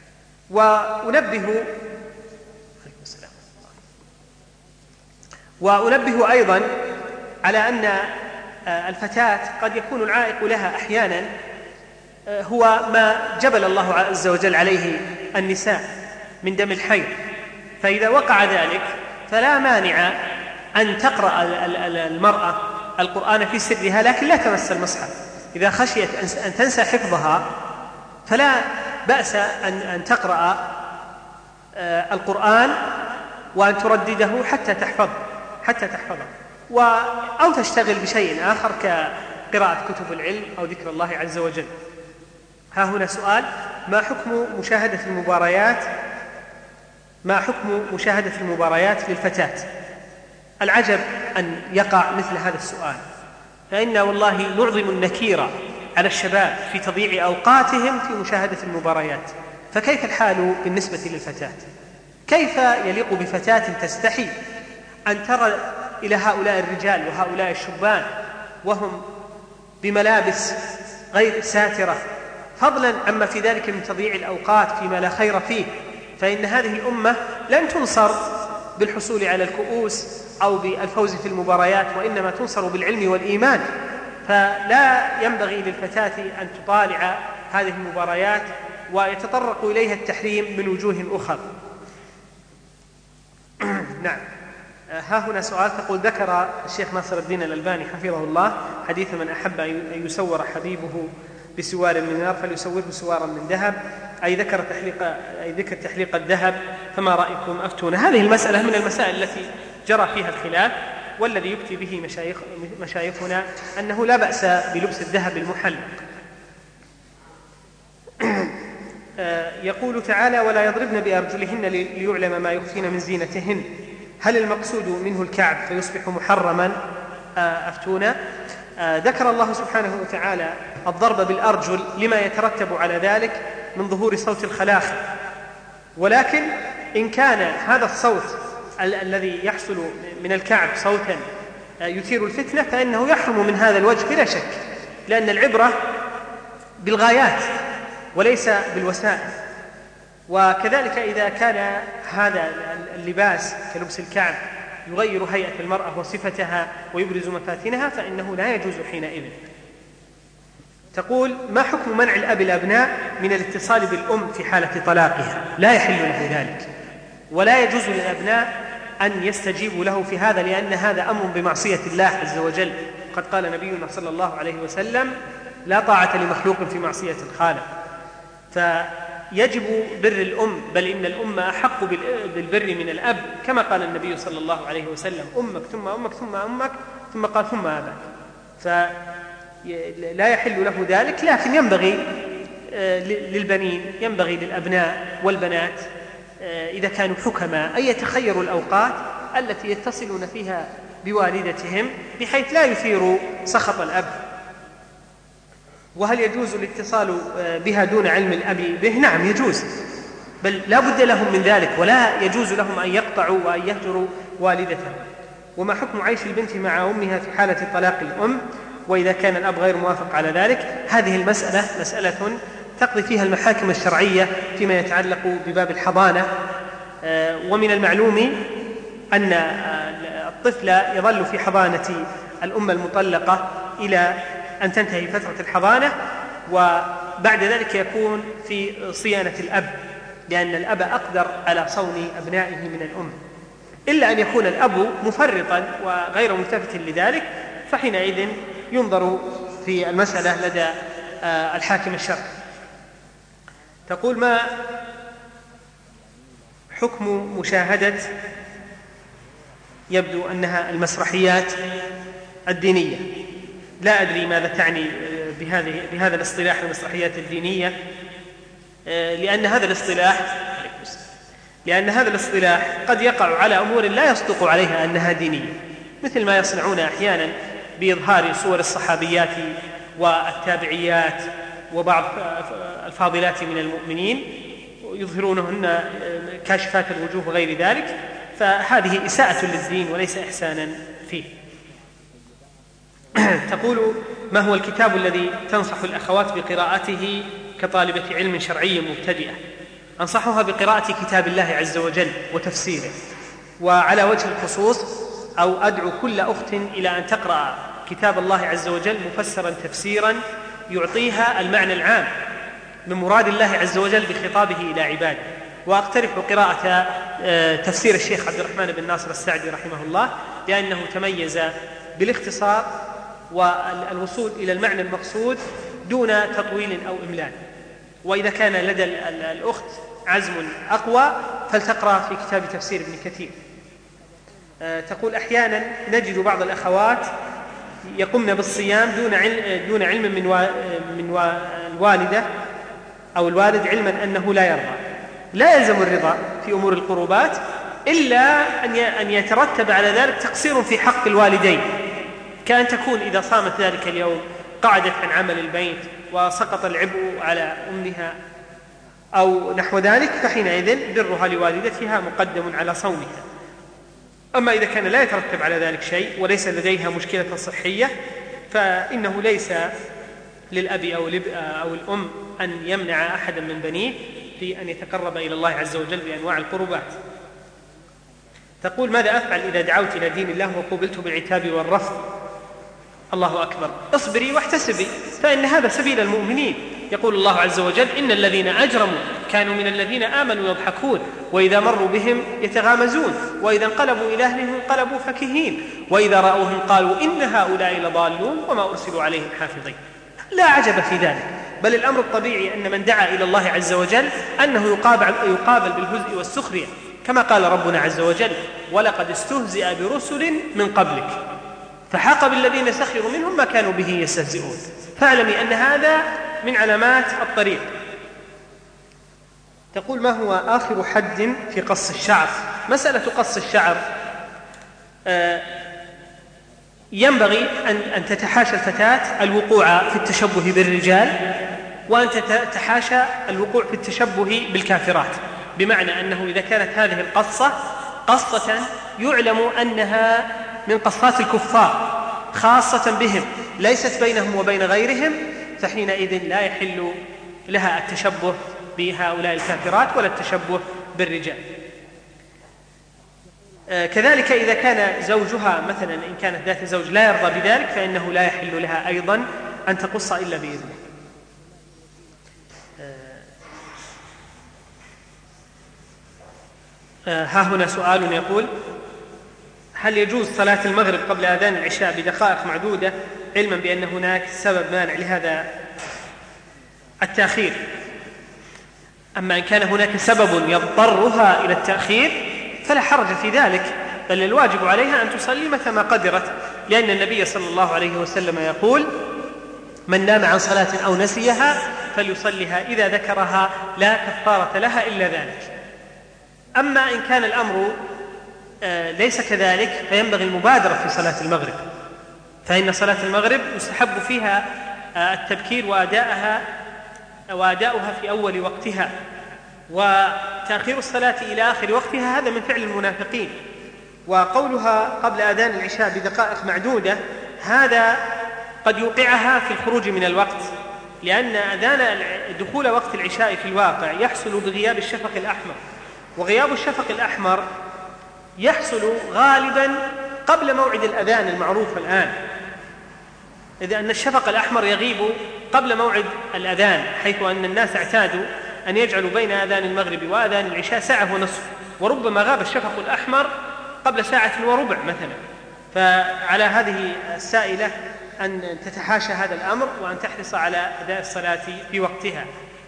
وأنبه أيضا على أن الفتاة قد يكون العائق لها أحيانا هو ما جبل الله عز وجل عليه النساء من دم الحيض، فإذا وقع ذلك فلا مانع أن تقرأ المرأة القرآن في سرها لكن لا تمس المصحف. إذا خشيت أن تنسى حفظها فلا بأس أن تقرأ القرآن وأن تردده حتى تحفظه أو تشتغل بشيء آخر كقراءة كتب العلم أو ذكر الله عز وجل. ها هنا سؤال: ما حكم مشاهدة المباريات للفتاة؟ العجب أن يقع مثل هذا السؤال، فإن والله نعظم النكير على الشباب في تضييع أوقاتهم في مشاهدة المباريات، فكيف الحال بالنسبة للفتاة؟ كيف يليق بفتاة تستحي أن ترى إلى هؤلاء الرجال وهؤلاء الشبان وهم بملابس غير ساترة، فضلا عما في ذلك من تضييع الأوقات فيما لا خير فيه؟ فإن هذه الأمة لن تنصر بالحصول على الكؤوس أو بالفوز في المباريات، وإنما تنصر بالعلم والإيمان. فلا ينبغي للفتاة أن تطالع هذه المباريات ويتطرق إليها التحريم من وجوه أخرى. نعم. ها هنا سؤال تقول: ذكر الشيخ ناصر الدين الألباني حفظه الله حديث من أحب أن يسور حبيبه بسوار من نار فليسوره سوارا من ذهب، أي ذكر تحليق الذهب، فما رأيكم أفتونا؟ هذه المسألة من المسائل التي جرى فيها الخلاف، والذي يفتي به مشايخنا أنه لا بأس بلبس الذهب المحلق. يقول تعالى: ولا يضربن بأرجلهن ليعلم ما يخفين من زينتهن. هل المقصود منه الكعب فيصبح محرما؟ أفتونا. ذكر الله سبحانه وتعالى الضرب بالأرجل لما يترتب على ذلك من ظهور صوت الخلاخ، ولكن إن كان هذا الصوت الذي يحصل من الكعب صوتا يثير الفتنة فإنه يحرم من هذا الوجه بلا شك، لأن العبرة بالغايات وليس بالوسائل. وكذلك إذا كان هذا اللباس كلبس الكعب يغير هيئة المرأة وصفتها ويبرز مفاتنها فإنه لا يجوز حينئذ. تقول: ما حكم منع الأب الأبناء من الاتصال بالأم في حالة طلاقها؟ لا يحل له ذلك، ولا يجوز للأبناء أن يستجيبوا له في هذا، لأن هذا أمر بمعصية الله عز وجل. قد قال نبينا صلى الله عليه وسلم: لا طاعة لمخلوق في معصية الخالق. فيجب بر الأم، بل إن الأم أحق بالبر من الأب، كما قال النبي صلى الله عليه وسلم: أمك ثم أمك ثم أمك، ثم قال ثم أباك. فلا يحل له ذلك، لكن ينبغي للبنين، ينبغي للأبناء والبنات إذا كانوا حكما أن يتخيروا الأوقات التي يتصلون فيها بوالدتهم بحيث لا يثيروا سخط الأب. وهل يجوز الاتصال بها دون علم الأب به؟ نعم يجوز، بل لا بد لهم من ذلك، ولا يجوز لهم أن يقطعوا وأن يهجروا والدتهم. وما حكم عيش البنت مع أمها في حالة طلاق الأم وإذا كان الأب غير موافق على ذلك؟ هذه المسألة مسألة تقضي فيها المحاكم الشرعية فيما يتعلق بباب الحضانة. ومن المعلوم أن الطفل يظل في حضانة الأم المطلقة إلى أن تنتهي فترة الحضانة، وبعد ذلك يكون في صيانة الأب، لأن الأب أقدر على صون أبنائه من الأم، إلا أن يكون الأب مفرطا وغير ملتفت لذلك، فحينئذ ينظر في المسألة لدى الحاكم الشرعي. تقول: ما حكم مشاهدة، يبدو أنها المسرحيات الدينية، لا أدري ماذا تعني بهذا الاصطلاح المسرحيات الدينية، لأن هذا الاصطلاح قد يقع على أمور لا يصدق عليها أنها دينية، مثل ما يصنعون أحيانا بإظهار صور الصحابيات والتابعيات وبعض الفاضلات من المؤمنين يظهرونهن كاشفات الوجوه وغير ذلك، فهذه إساءة للدين وليس إحسانا فيه. تقول: ما هو الكتاب الذي تنصح الأخوات بقراءته كطالبة علم شرعي مبتدئة؟ أنصحها بقراءة كتاب الله عز وجل وتفسيره، وعلى وجه الخصوص أو أدعو كل أخت إلى أن تقرأ كتاب الله عز وجل مفسرا تفسيرا يعطيها المعنى العام من مراد الله عز وجل بخطابه إلى عباده. وأقترح قراءة تفسير الشيخ عبد الرحمن بن ناصر السعدي رحمه الله، لأنه تميز بالاختصار والوصول إلى المعنى المقصود دون تطويل أو إملال. وإذا كان لدى الأخت عزم أقوى فلتقرأ في كتاب تفسير ابن كثير. تقول: أحيانا نجد بعض الأخوات يقمن بالصيام دون علم من الوالدة أو الوالد، علما أنه لا يرضى. لا يلزم الرضا في أمور القربات إلا أن يترتب على ذلك تقصير في حق الوالدين، كأن تكون إذا صامت ذلك اليوم قعدت عن عمل البيت وسقط العبء على أمها أو نحو ذلك، فحينئذ برها لوالدتها مقدم على صومها. أما إذا كان لا يترتب على ذلك شيء وليس لديها مشكلة صحية فإنه ليس للأب أو الأم أن يمنع أحدا من بنيه في أن يتقرب إلى الله عز وجل بأنواع القربات. تقول: ماذا أفعل إذا دعوت إلى دين الله وقوبلت بالعتاب والرفض؟ الله أكبر، اصبري واحتسبي، فإن هذا سبيل المؤمنين. يقول الله عز وجل: إن الذين أجرموا كانوا من الذين آمنوا يضحكون وإذا مروا بهم يتغامزون وإذا انقلبوا إلى أهلهم انقلبوا فكهين وإذا رأوهم قالوا إن هؤلاء لضالون وما أرسلوا عليهم حافظين. لا عجب في ذلك، بل الأمر الطبيعي أن من دعا إلى الله عز وجل أنه يقابل بالهزء والسخرية، كما قال ربنا عز وجل: ولقد استهزئ برسل من قبلك فحاق بالذين سخروا منهم ما كانوا به يستهزئون. فاعلمي أن هذا من علامات الطريق. تقول: ما هو آخر حد في قص الشعر؟ مسألة قص الشعر ينبغي أن تتحاشى الفتاة الوقوع في التشبه بالرجال، وأن تتحاشى الوقوع في التشبه بالكافرات، بمعنى أنه إذا كانت هذه القصة قصة يعلم أنها من قصات الكفار خاصة بهم ليست بينهم وبين غيرهم، فحينئذ لا يحل لها التشبه بهؤلاء الكافرات ولا التشبه بالرجال. كذلك إذا كان زوجها مثلا إن كانت ذات زوج لا يرضى بذلك فإنه لا يحل لها أيضا أن تقص إلا بإذنه. ها هنا سؤال يقول: هل يجوز صلاة المغرب قبل أذان العشاء بدقائق معدودة علما بأن هناك سبب مانع لهذا التأخير؟ أما إن كان هناك سبب يضطرها إلى التأخير فلا حرج في ذلك، بل الواجب عليها أن تصلي متى ما قدرت، لأن النبي صلى الله عليه وسلم يقول: من نام عن صلاة أو نسيها فليصلها إذا ذكرها لا كفارة لها إلا ذلك. أما إن كان الأمر ليس كذلك فينبغي المبادرة في صلاة المغرب، فإن صلاة المغرب يستحب فيها التبكير وأداؤها في أول وقتها، وتأخير الصلاة إلى آخر وقتها هذا من فعل المنافقين. وقولها قبل أذان العشاء بدقائق معدودة هذا قد يوقعها في الخروج من الوقت، لأن دخول وقت العشاء في الواقع يحصل بغياب الشفق الأحمر، وغياب الشفق الأحمر يحصل غالبا قبل موعد الأذان المعروف الآن، إذ أن الشفق الأحمر يغيب قبل موعد الأذان، حيث أن الناس اعتادوا أن يجعلوا بين أذان المغرب وأذان العشاء ساعة ونصف، وربما غاب الشفق الأحمر قبل ساعة وربع مثلا. فعلى هذه السائلة أن تتحاشى هذا الأمر وأن تحرص على أداء الصلاة في وقتها.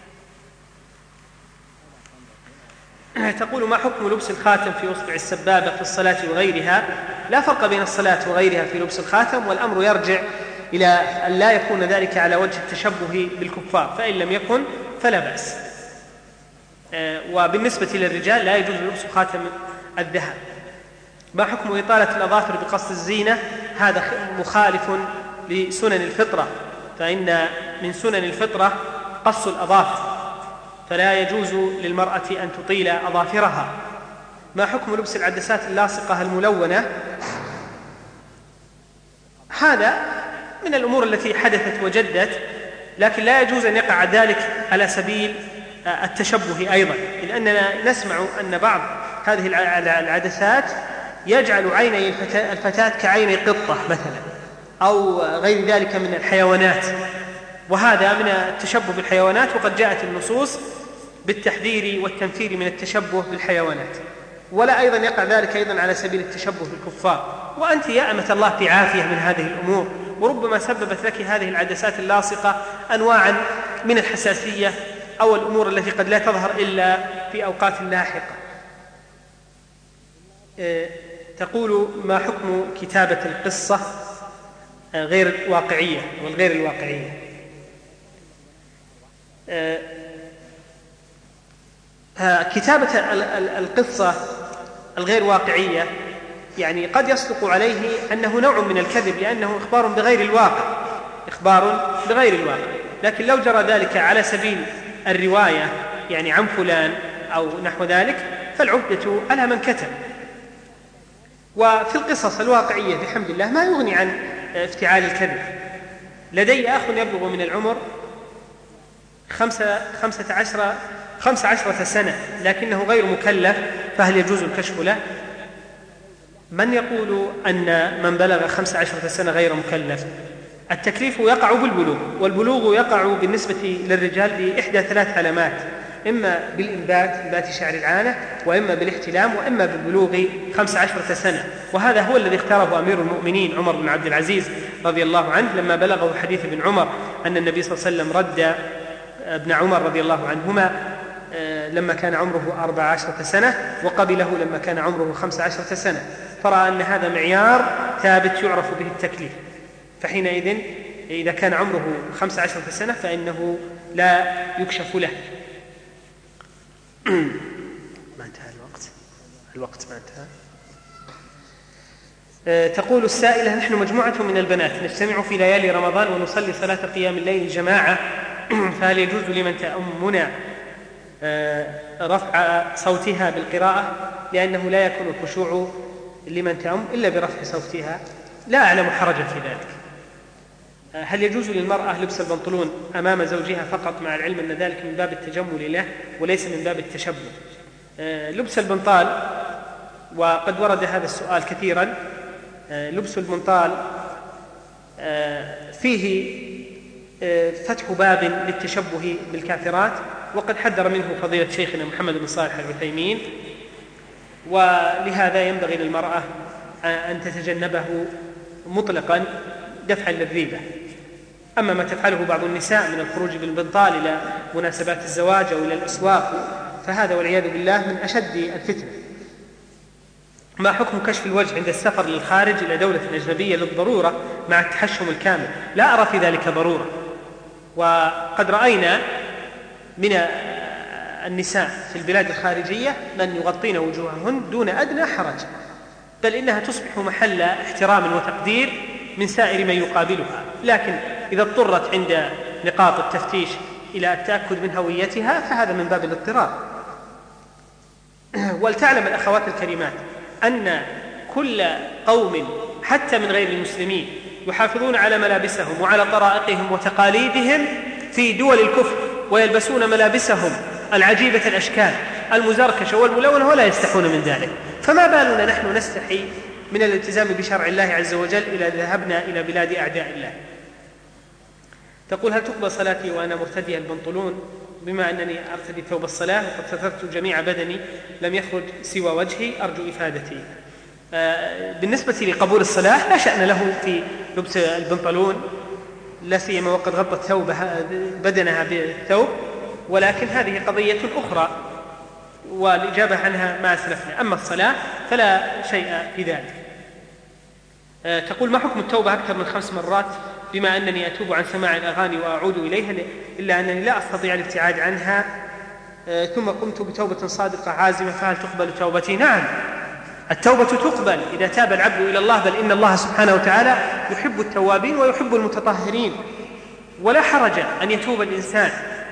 تقول: ما حكم لبس الخاتم في أصبع السبابة في الصلاة وغيرها؟ لا فرق بين الصلاة وغيرها في لبس الخاتم، والأمر يرجع إلى أن لا يكون ذلك على وجه التشبه بالكفار، فإن لم يكن فلا بأس. وبالنسبة للرجال لا يجوز لبس خاتم الذهب. ما حكم إطالة الأظافر بقصد الزينة؟ هذا مخالف لسنن الفطرة، فإن من سنن الفطرة قص الأظافر، فلا يجوز للمرأة أن تطيل أظافرها. ما حكم لبس العدسات اللاصقة الملونة؟ هذا من الأمور التي حدثت وجدت، لكن لا يجوز أن يقع ذلك على سبيل التشبه أيضا، إذ أننا نسمع أن بعض هذه العدسات يجعل عيني الفتاة كعيني قطة مثلا أو غير ذلك من الحيوانات، وهذا من التشبه بالحيوانات، وقد جاءت النصوص بالتحذير والتنفير من التشبه بالحيوانات. ولا أيضا يقع ذلك أيضا على سبيل التشبه بالكفار. وأنت يا أمة الله في عافية من هذه الأمور، وربما سببت لك هذه العدسات اللاصقة أنواعا من الحساسية أو الأمور التي قد لا تظهر إلا في أوقات لاحقة. تقول: ما حكم كتابة القصة غير الواقعية والغير الواقعية؟ كتابة القصة الغير واقعية يعني قد يصدق عليه أنه نوع من الكذب، لأنه إخبار بغير الواقع، لكن لو جرى ذلك على سبيل الرواية يعني عن فلان أو نحو ذلك فالعهدة على من كتب. وفي القصص الواقعية بحمد الله ما يغني عن افتعال الكذب. لدي أخ يبلغ من العمر 15 سنة لكنه غير مكلف، فهل يجوز الكشف له؟ من يقول أن من بلغ 15 سنة غير مكلف؟ التكليف يقع بالبلوغ، والبلوغ يقع بالنسبة للرجال بإحدى 3 علامات: إما بالإنبات شعر العانة، وإما بالاحتلام، وإما بالبلوغ 15 سنة. وهذا هو الذي اختاره أمير المؤمنين عمر بن عبد العزيز رضي الله عنه لما بلغه حديث ابن عمر أن النبي صلى الله عليه وسلم رد ابن عمر رضي الله عنهما لما كان عمره 14 سنة، وقبله لما كان عمره 15 سنة، فرأى أن هذا معيار ثابت يعرف به التكليف. فحينئذ إذا كان عمره 15 سنة فإنه لا يكشف له. ما انتهى الوقت ما انتهى. تقول السائلة: نحن مجموعة من البنات نجتمع في ليالي رمضان ونصلي صلاة قيام الليل جماعة، فهل يجوز لمن تأمنا رفع صوتها بالقراءة؟ لأنه لا يكون الخشوع لمن تأم إلا برفع صوتها. لا أعلم حرجا في ذلك. هل يجوز للمرأة لبس البنطلون أمام زوجها فقط، مع العلم أن ذلك من باب التجمل له وليس من باب التشبه؟ لبس البنطال، وقد ورد هذا السؤال كثيرا، لبس البنطال فيه فتح باب للتشبه بالكافرات، وقد حذر منه فضيلة شيخنا محمد بن صالح العثيمين، ولهذا ينبغي للمرأة أن تتجنبه مطلقا دفعا للريبة. أما ما تفعله بعض النساء من الخروج بالبنطال إلى مناسبات الزواج أو إلى الأسواق فهذا والعياذ بالله من أشد الفتنة. ما حكم كشف الوجه عند السفر للخارج إلى دولة أجنبية للضرورة مع التحشم الكامل؟ لا أرى في ذلك ضرورة، وقد رأينا من النساء في البلاد الخارجية من يغطين وجوههن دون أدنى حرج، بل إنها تصبح محل احترام وتقدير من سائر من يقابلها. لكن إذا اضطرت عند نقاط التفتيش إلى التأكد من هويتها فهذا من باب الاضطرار. ولتعلم الأخوات الكريمات أن كل قوم حتى من غير المسلمين يحافظون على ملابسهم وعلى طرائقهم وتقاليدهم في دول الكفر، ويلبسون ملابسهم العجيبة الأشكال المزركشة والملونة ولا يستحون من ذلك، فما بالنا نحن نستحي من الالتزام بشرع الله عز وجل إذا ذهبنا إلى بلاد أعداء الله. تقول: هل تقبل صلاتي وأنا مرتدي البنطلون بما أنني أرتدي ثوب الصلاة وقد سترت جميع بدني لم يخرج سوى وجهي؟ أرجو إفادتي. بالنسبة لقبول الصلاة لا شأن له في لبس البنطلون، لا سيما وقد غطت بدنها بالثوب، ولكن هذه قضية أخرى والإجابة عنها ما أسلفنا. أما الصلاة فلا شيء في ذلك. تقول: ما حكم التوبة أكثر من 5 مرات بما أنني أتوب عن سماع الأغاني وأعود إليها إلا أنني لا أستطيع الابتعاد عنها، ثم قمت بتوبة صادقة عازمة، فهل تقبل توبتي؟ نعم، التوبة تقبل إذا تاب العبد إلى الله، بل إن الله سبحانه وتعالى يحب التوابين ويحب المتطهرين، ولا حرج أن يتوب الإنسان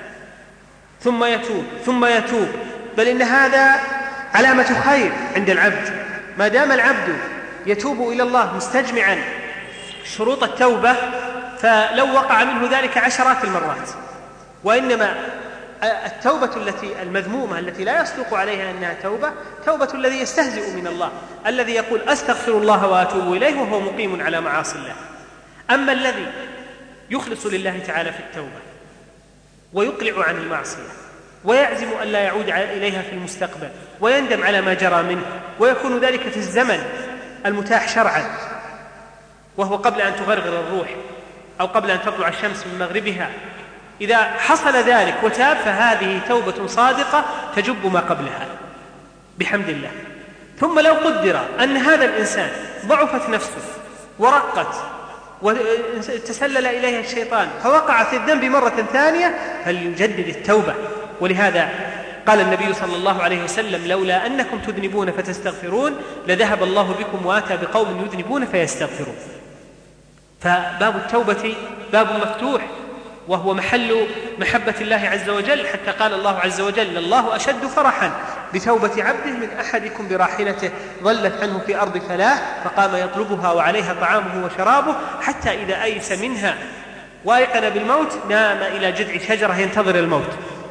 ثم يتوب بل إن هذا علامة خير عند العبد. ما دام العبد يتوب إلى الله مستجمعا شروط التوبة فلو وقع منه ذلك 10 المرات. وإنما التوبة المذمومة التي لا يصدق عليها أنها توبة الذي يستهزئ من الله، الذي يقول أستغفر الله وأتوب إليه وهو مقيم على معاصي الله. أما الذي يخلص لله تعالى في التوبة ويقلع عن المعصية ويعزم أن لا يعود إليها في المستقبل ويندم على ما جرى منه، ويكون ذلك في الزمن المتاح شرعا وهو قبل أن تغرغر الروح أو قبل أن تطلع الشمس من مغربها، إذا حصل ذلك وتاب فهذه توبة صادقة تجب ما قبلها بحمد الله. ثم لو قدر أن هذا الإنسان ضعفت نفسه ورقت وتسلل إليها الشيطان فوقع في الذنب مرة ثانية فليجدد التوبة. ولهذا قال النبي صلى الله عليه وسلم: لولا أنكم تذنبون فتستغفرون لذهب الله بكم وآتى بقوم يذنبون فيستغفرون. فباب التوبة باب مفتوح وهو محل محبة الله عز وجل، حتى قال الله عز وجل: الله أشد فرحا بتوبة عبده من أحدكم براحلته ظلت عنه في أرض فلاة فقام يطلبها وعليها طعامه وشرابه حتى إذا أيس منها وأيقن بالموت نام إلى جذع شجرة ينتظر الموت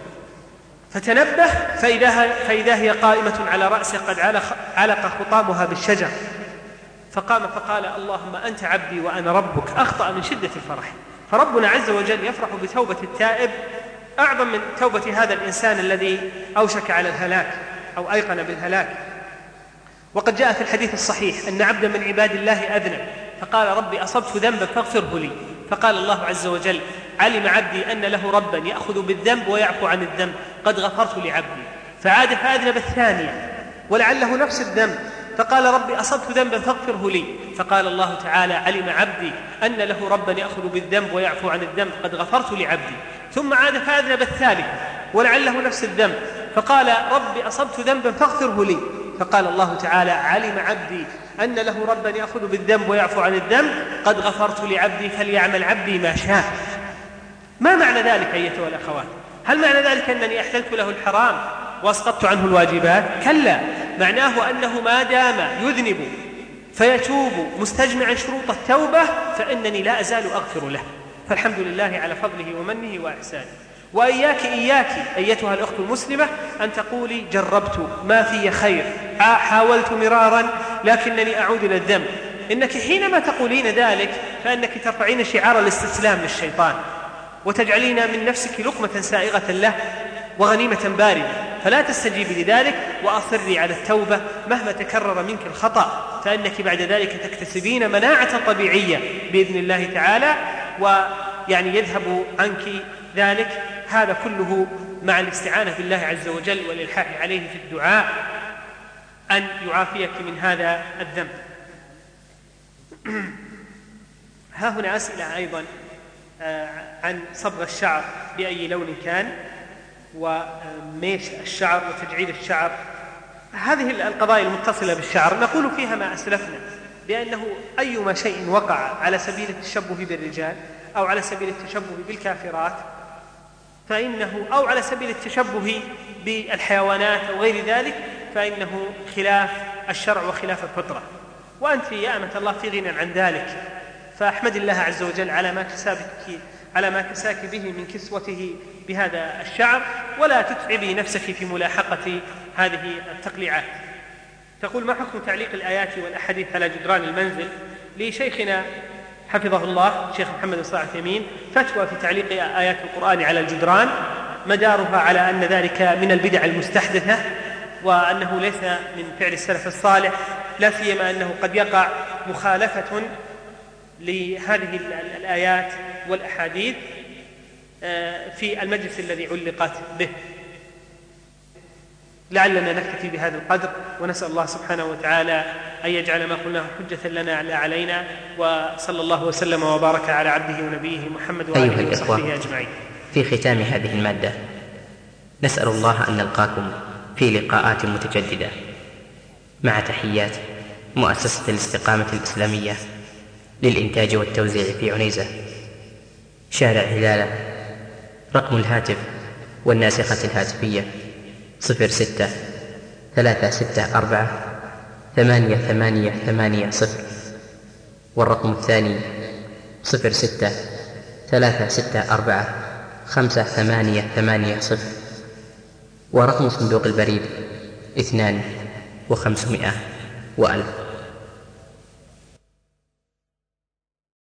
فتنبه فإذا هي قائمة على رأسه قد علق خطامها بالشجر، فقام فقال: اللهم أنت عبدي وأنا ربك، أخطأ من شدة الفرح. فربنا عز وجل يفرح بتوبة التائب أعظم من توبة هذا الإنسان الذي أوشك على الهلاك أو أيقن بالهلاك. وقد جاء في الحديث الصحيح أن عبدا من عباد الله أذنب فقال: ربي أصبت ذنبا فاغفره لي، فقال الله عز وجل: علم عبدي أن له ربا يأخذ بالذنب ويعفو عن الذنب قد غفرت لعبدي. فعاد فأذنب الثانية ولعله نفس الذنب فقال: ربي أصبت ذنبا فاغفره لي، فقال الله تعالى: علم عبدي أن له ربا يأخذ بالذنب ويعفو عن الذنب قد غفرت لعبدي. ثم عاد فأذنب الثالثة ولعله نفس الذنب فقال: ربي أصبت ذنبا فاغفره لي، فقال الله تعالى: علم عبدي أن له ربا يأخذ بالذنب ويعفو عن الذنب قد غفرت لعبدي فليعمل عبدي ما شاء. ما معنى ذلك أيتها الأخوات؟ هل معنى ذلك أنني أحللت له الحرام وأسقطت عنه الواجبات؟ كلا، معناه أنه ما دام يذنب فيتوب مستجمعا شروط التوبة فإنني لا أزال أغفر له. فالحمد لله على فضله ومنه وإحسانه. وإياك أيتها الأخت المسلمة أن تقولي: جربت ما في خير، حاولت مرارا لكنني أعود إلى الذنب. إنك حينما تقولين ذلك فإنك ترفعين شعار الاستسلام للشيطان وتجعلين من نفسك لقمة سائغة له وغنيمة باردة، فلا تستجيبي لذلك وأصري على التوبة مهما تكرر منك الخطأ، فإنك بعد ذلك تكتسبين مناعة طبيعية بإذن الله تعالى، ويعني يذهب عنك ذلك. هذا كله مع الاستعانة بالله عز وجل والإلحاح عليه في الدعاء أن يعافيك من هذا الذنب. ها هنا أسئلة أيضا عن صبغ الشعر بأي لون كان وميش الشعر وتجعيد الشعر. هذه القضايا المتصلة بالشعر نقول فيها ما أسلفنا، بأنه أيما شيء وقع على سبيل التشبه بالرجال أو على سبيل التشبه بالكافرات فإنه أو على سبيل التشبه بالحيوانات أو غير ذلك فإنه خلاف الشرع وخلاف الفطرة، وأنت يا أمة الله في غنى عن ذلك. فأحمد الله عز وجل على ما كساك به من كسوته بهذا الشعر، ولا تتعبي نفسك في ملاحقة هذه التقليعات. تقول: ما حكم تعليق الآيات والأحاديث على جدران المنزل؟ لشيخنا حفظه الله شيخ محمد بن صالح العثيمين فتوى في تعليق آيات القرآن على الجدران مدارها على أن ذلك من البدع المستحدثة وأنه ليس من فعل السلف الصالح، لا سيما أنه قد يقع مخالفة لهذه الآيات والأحاديث في المجلس الذي علقت به. لعلنا نكتفي بهذا القدر، ونسأل الله سبحانه وتعالى أن يجعل ما قلناه حجة لنا لا علينا، وصلى الله وسلم وبارك على عبده ونبيه محمد وآله وصحبه أجمعين. في ختام هذه المادة نسأل الله أن نلقاكم في لقاءات متجددة، مع تحيات مؤسسة الاستقامة الإسلامية للإنتاج والتوزيع في عنيزة، شارع هلالة. رقم الهاتف والناسخة الهاتفية 06-364-8880، والرقم الثاني 06-364-5880، ورقم صندوق البريد 2500 و1000.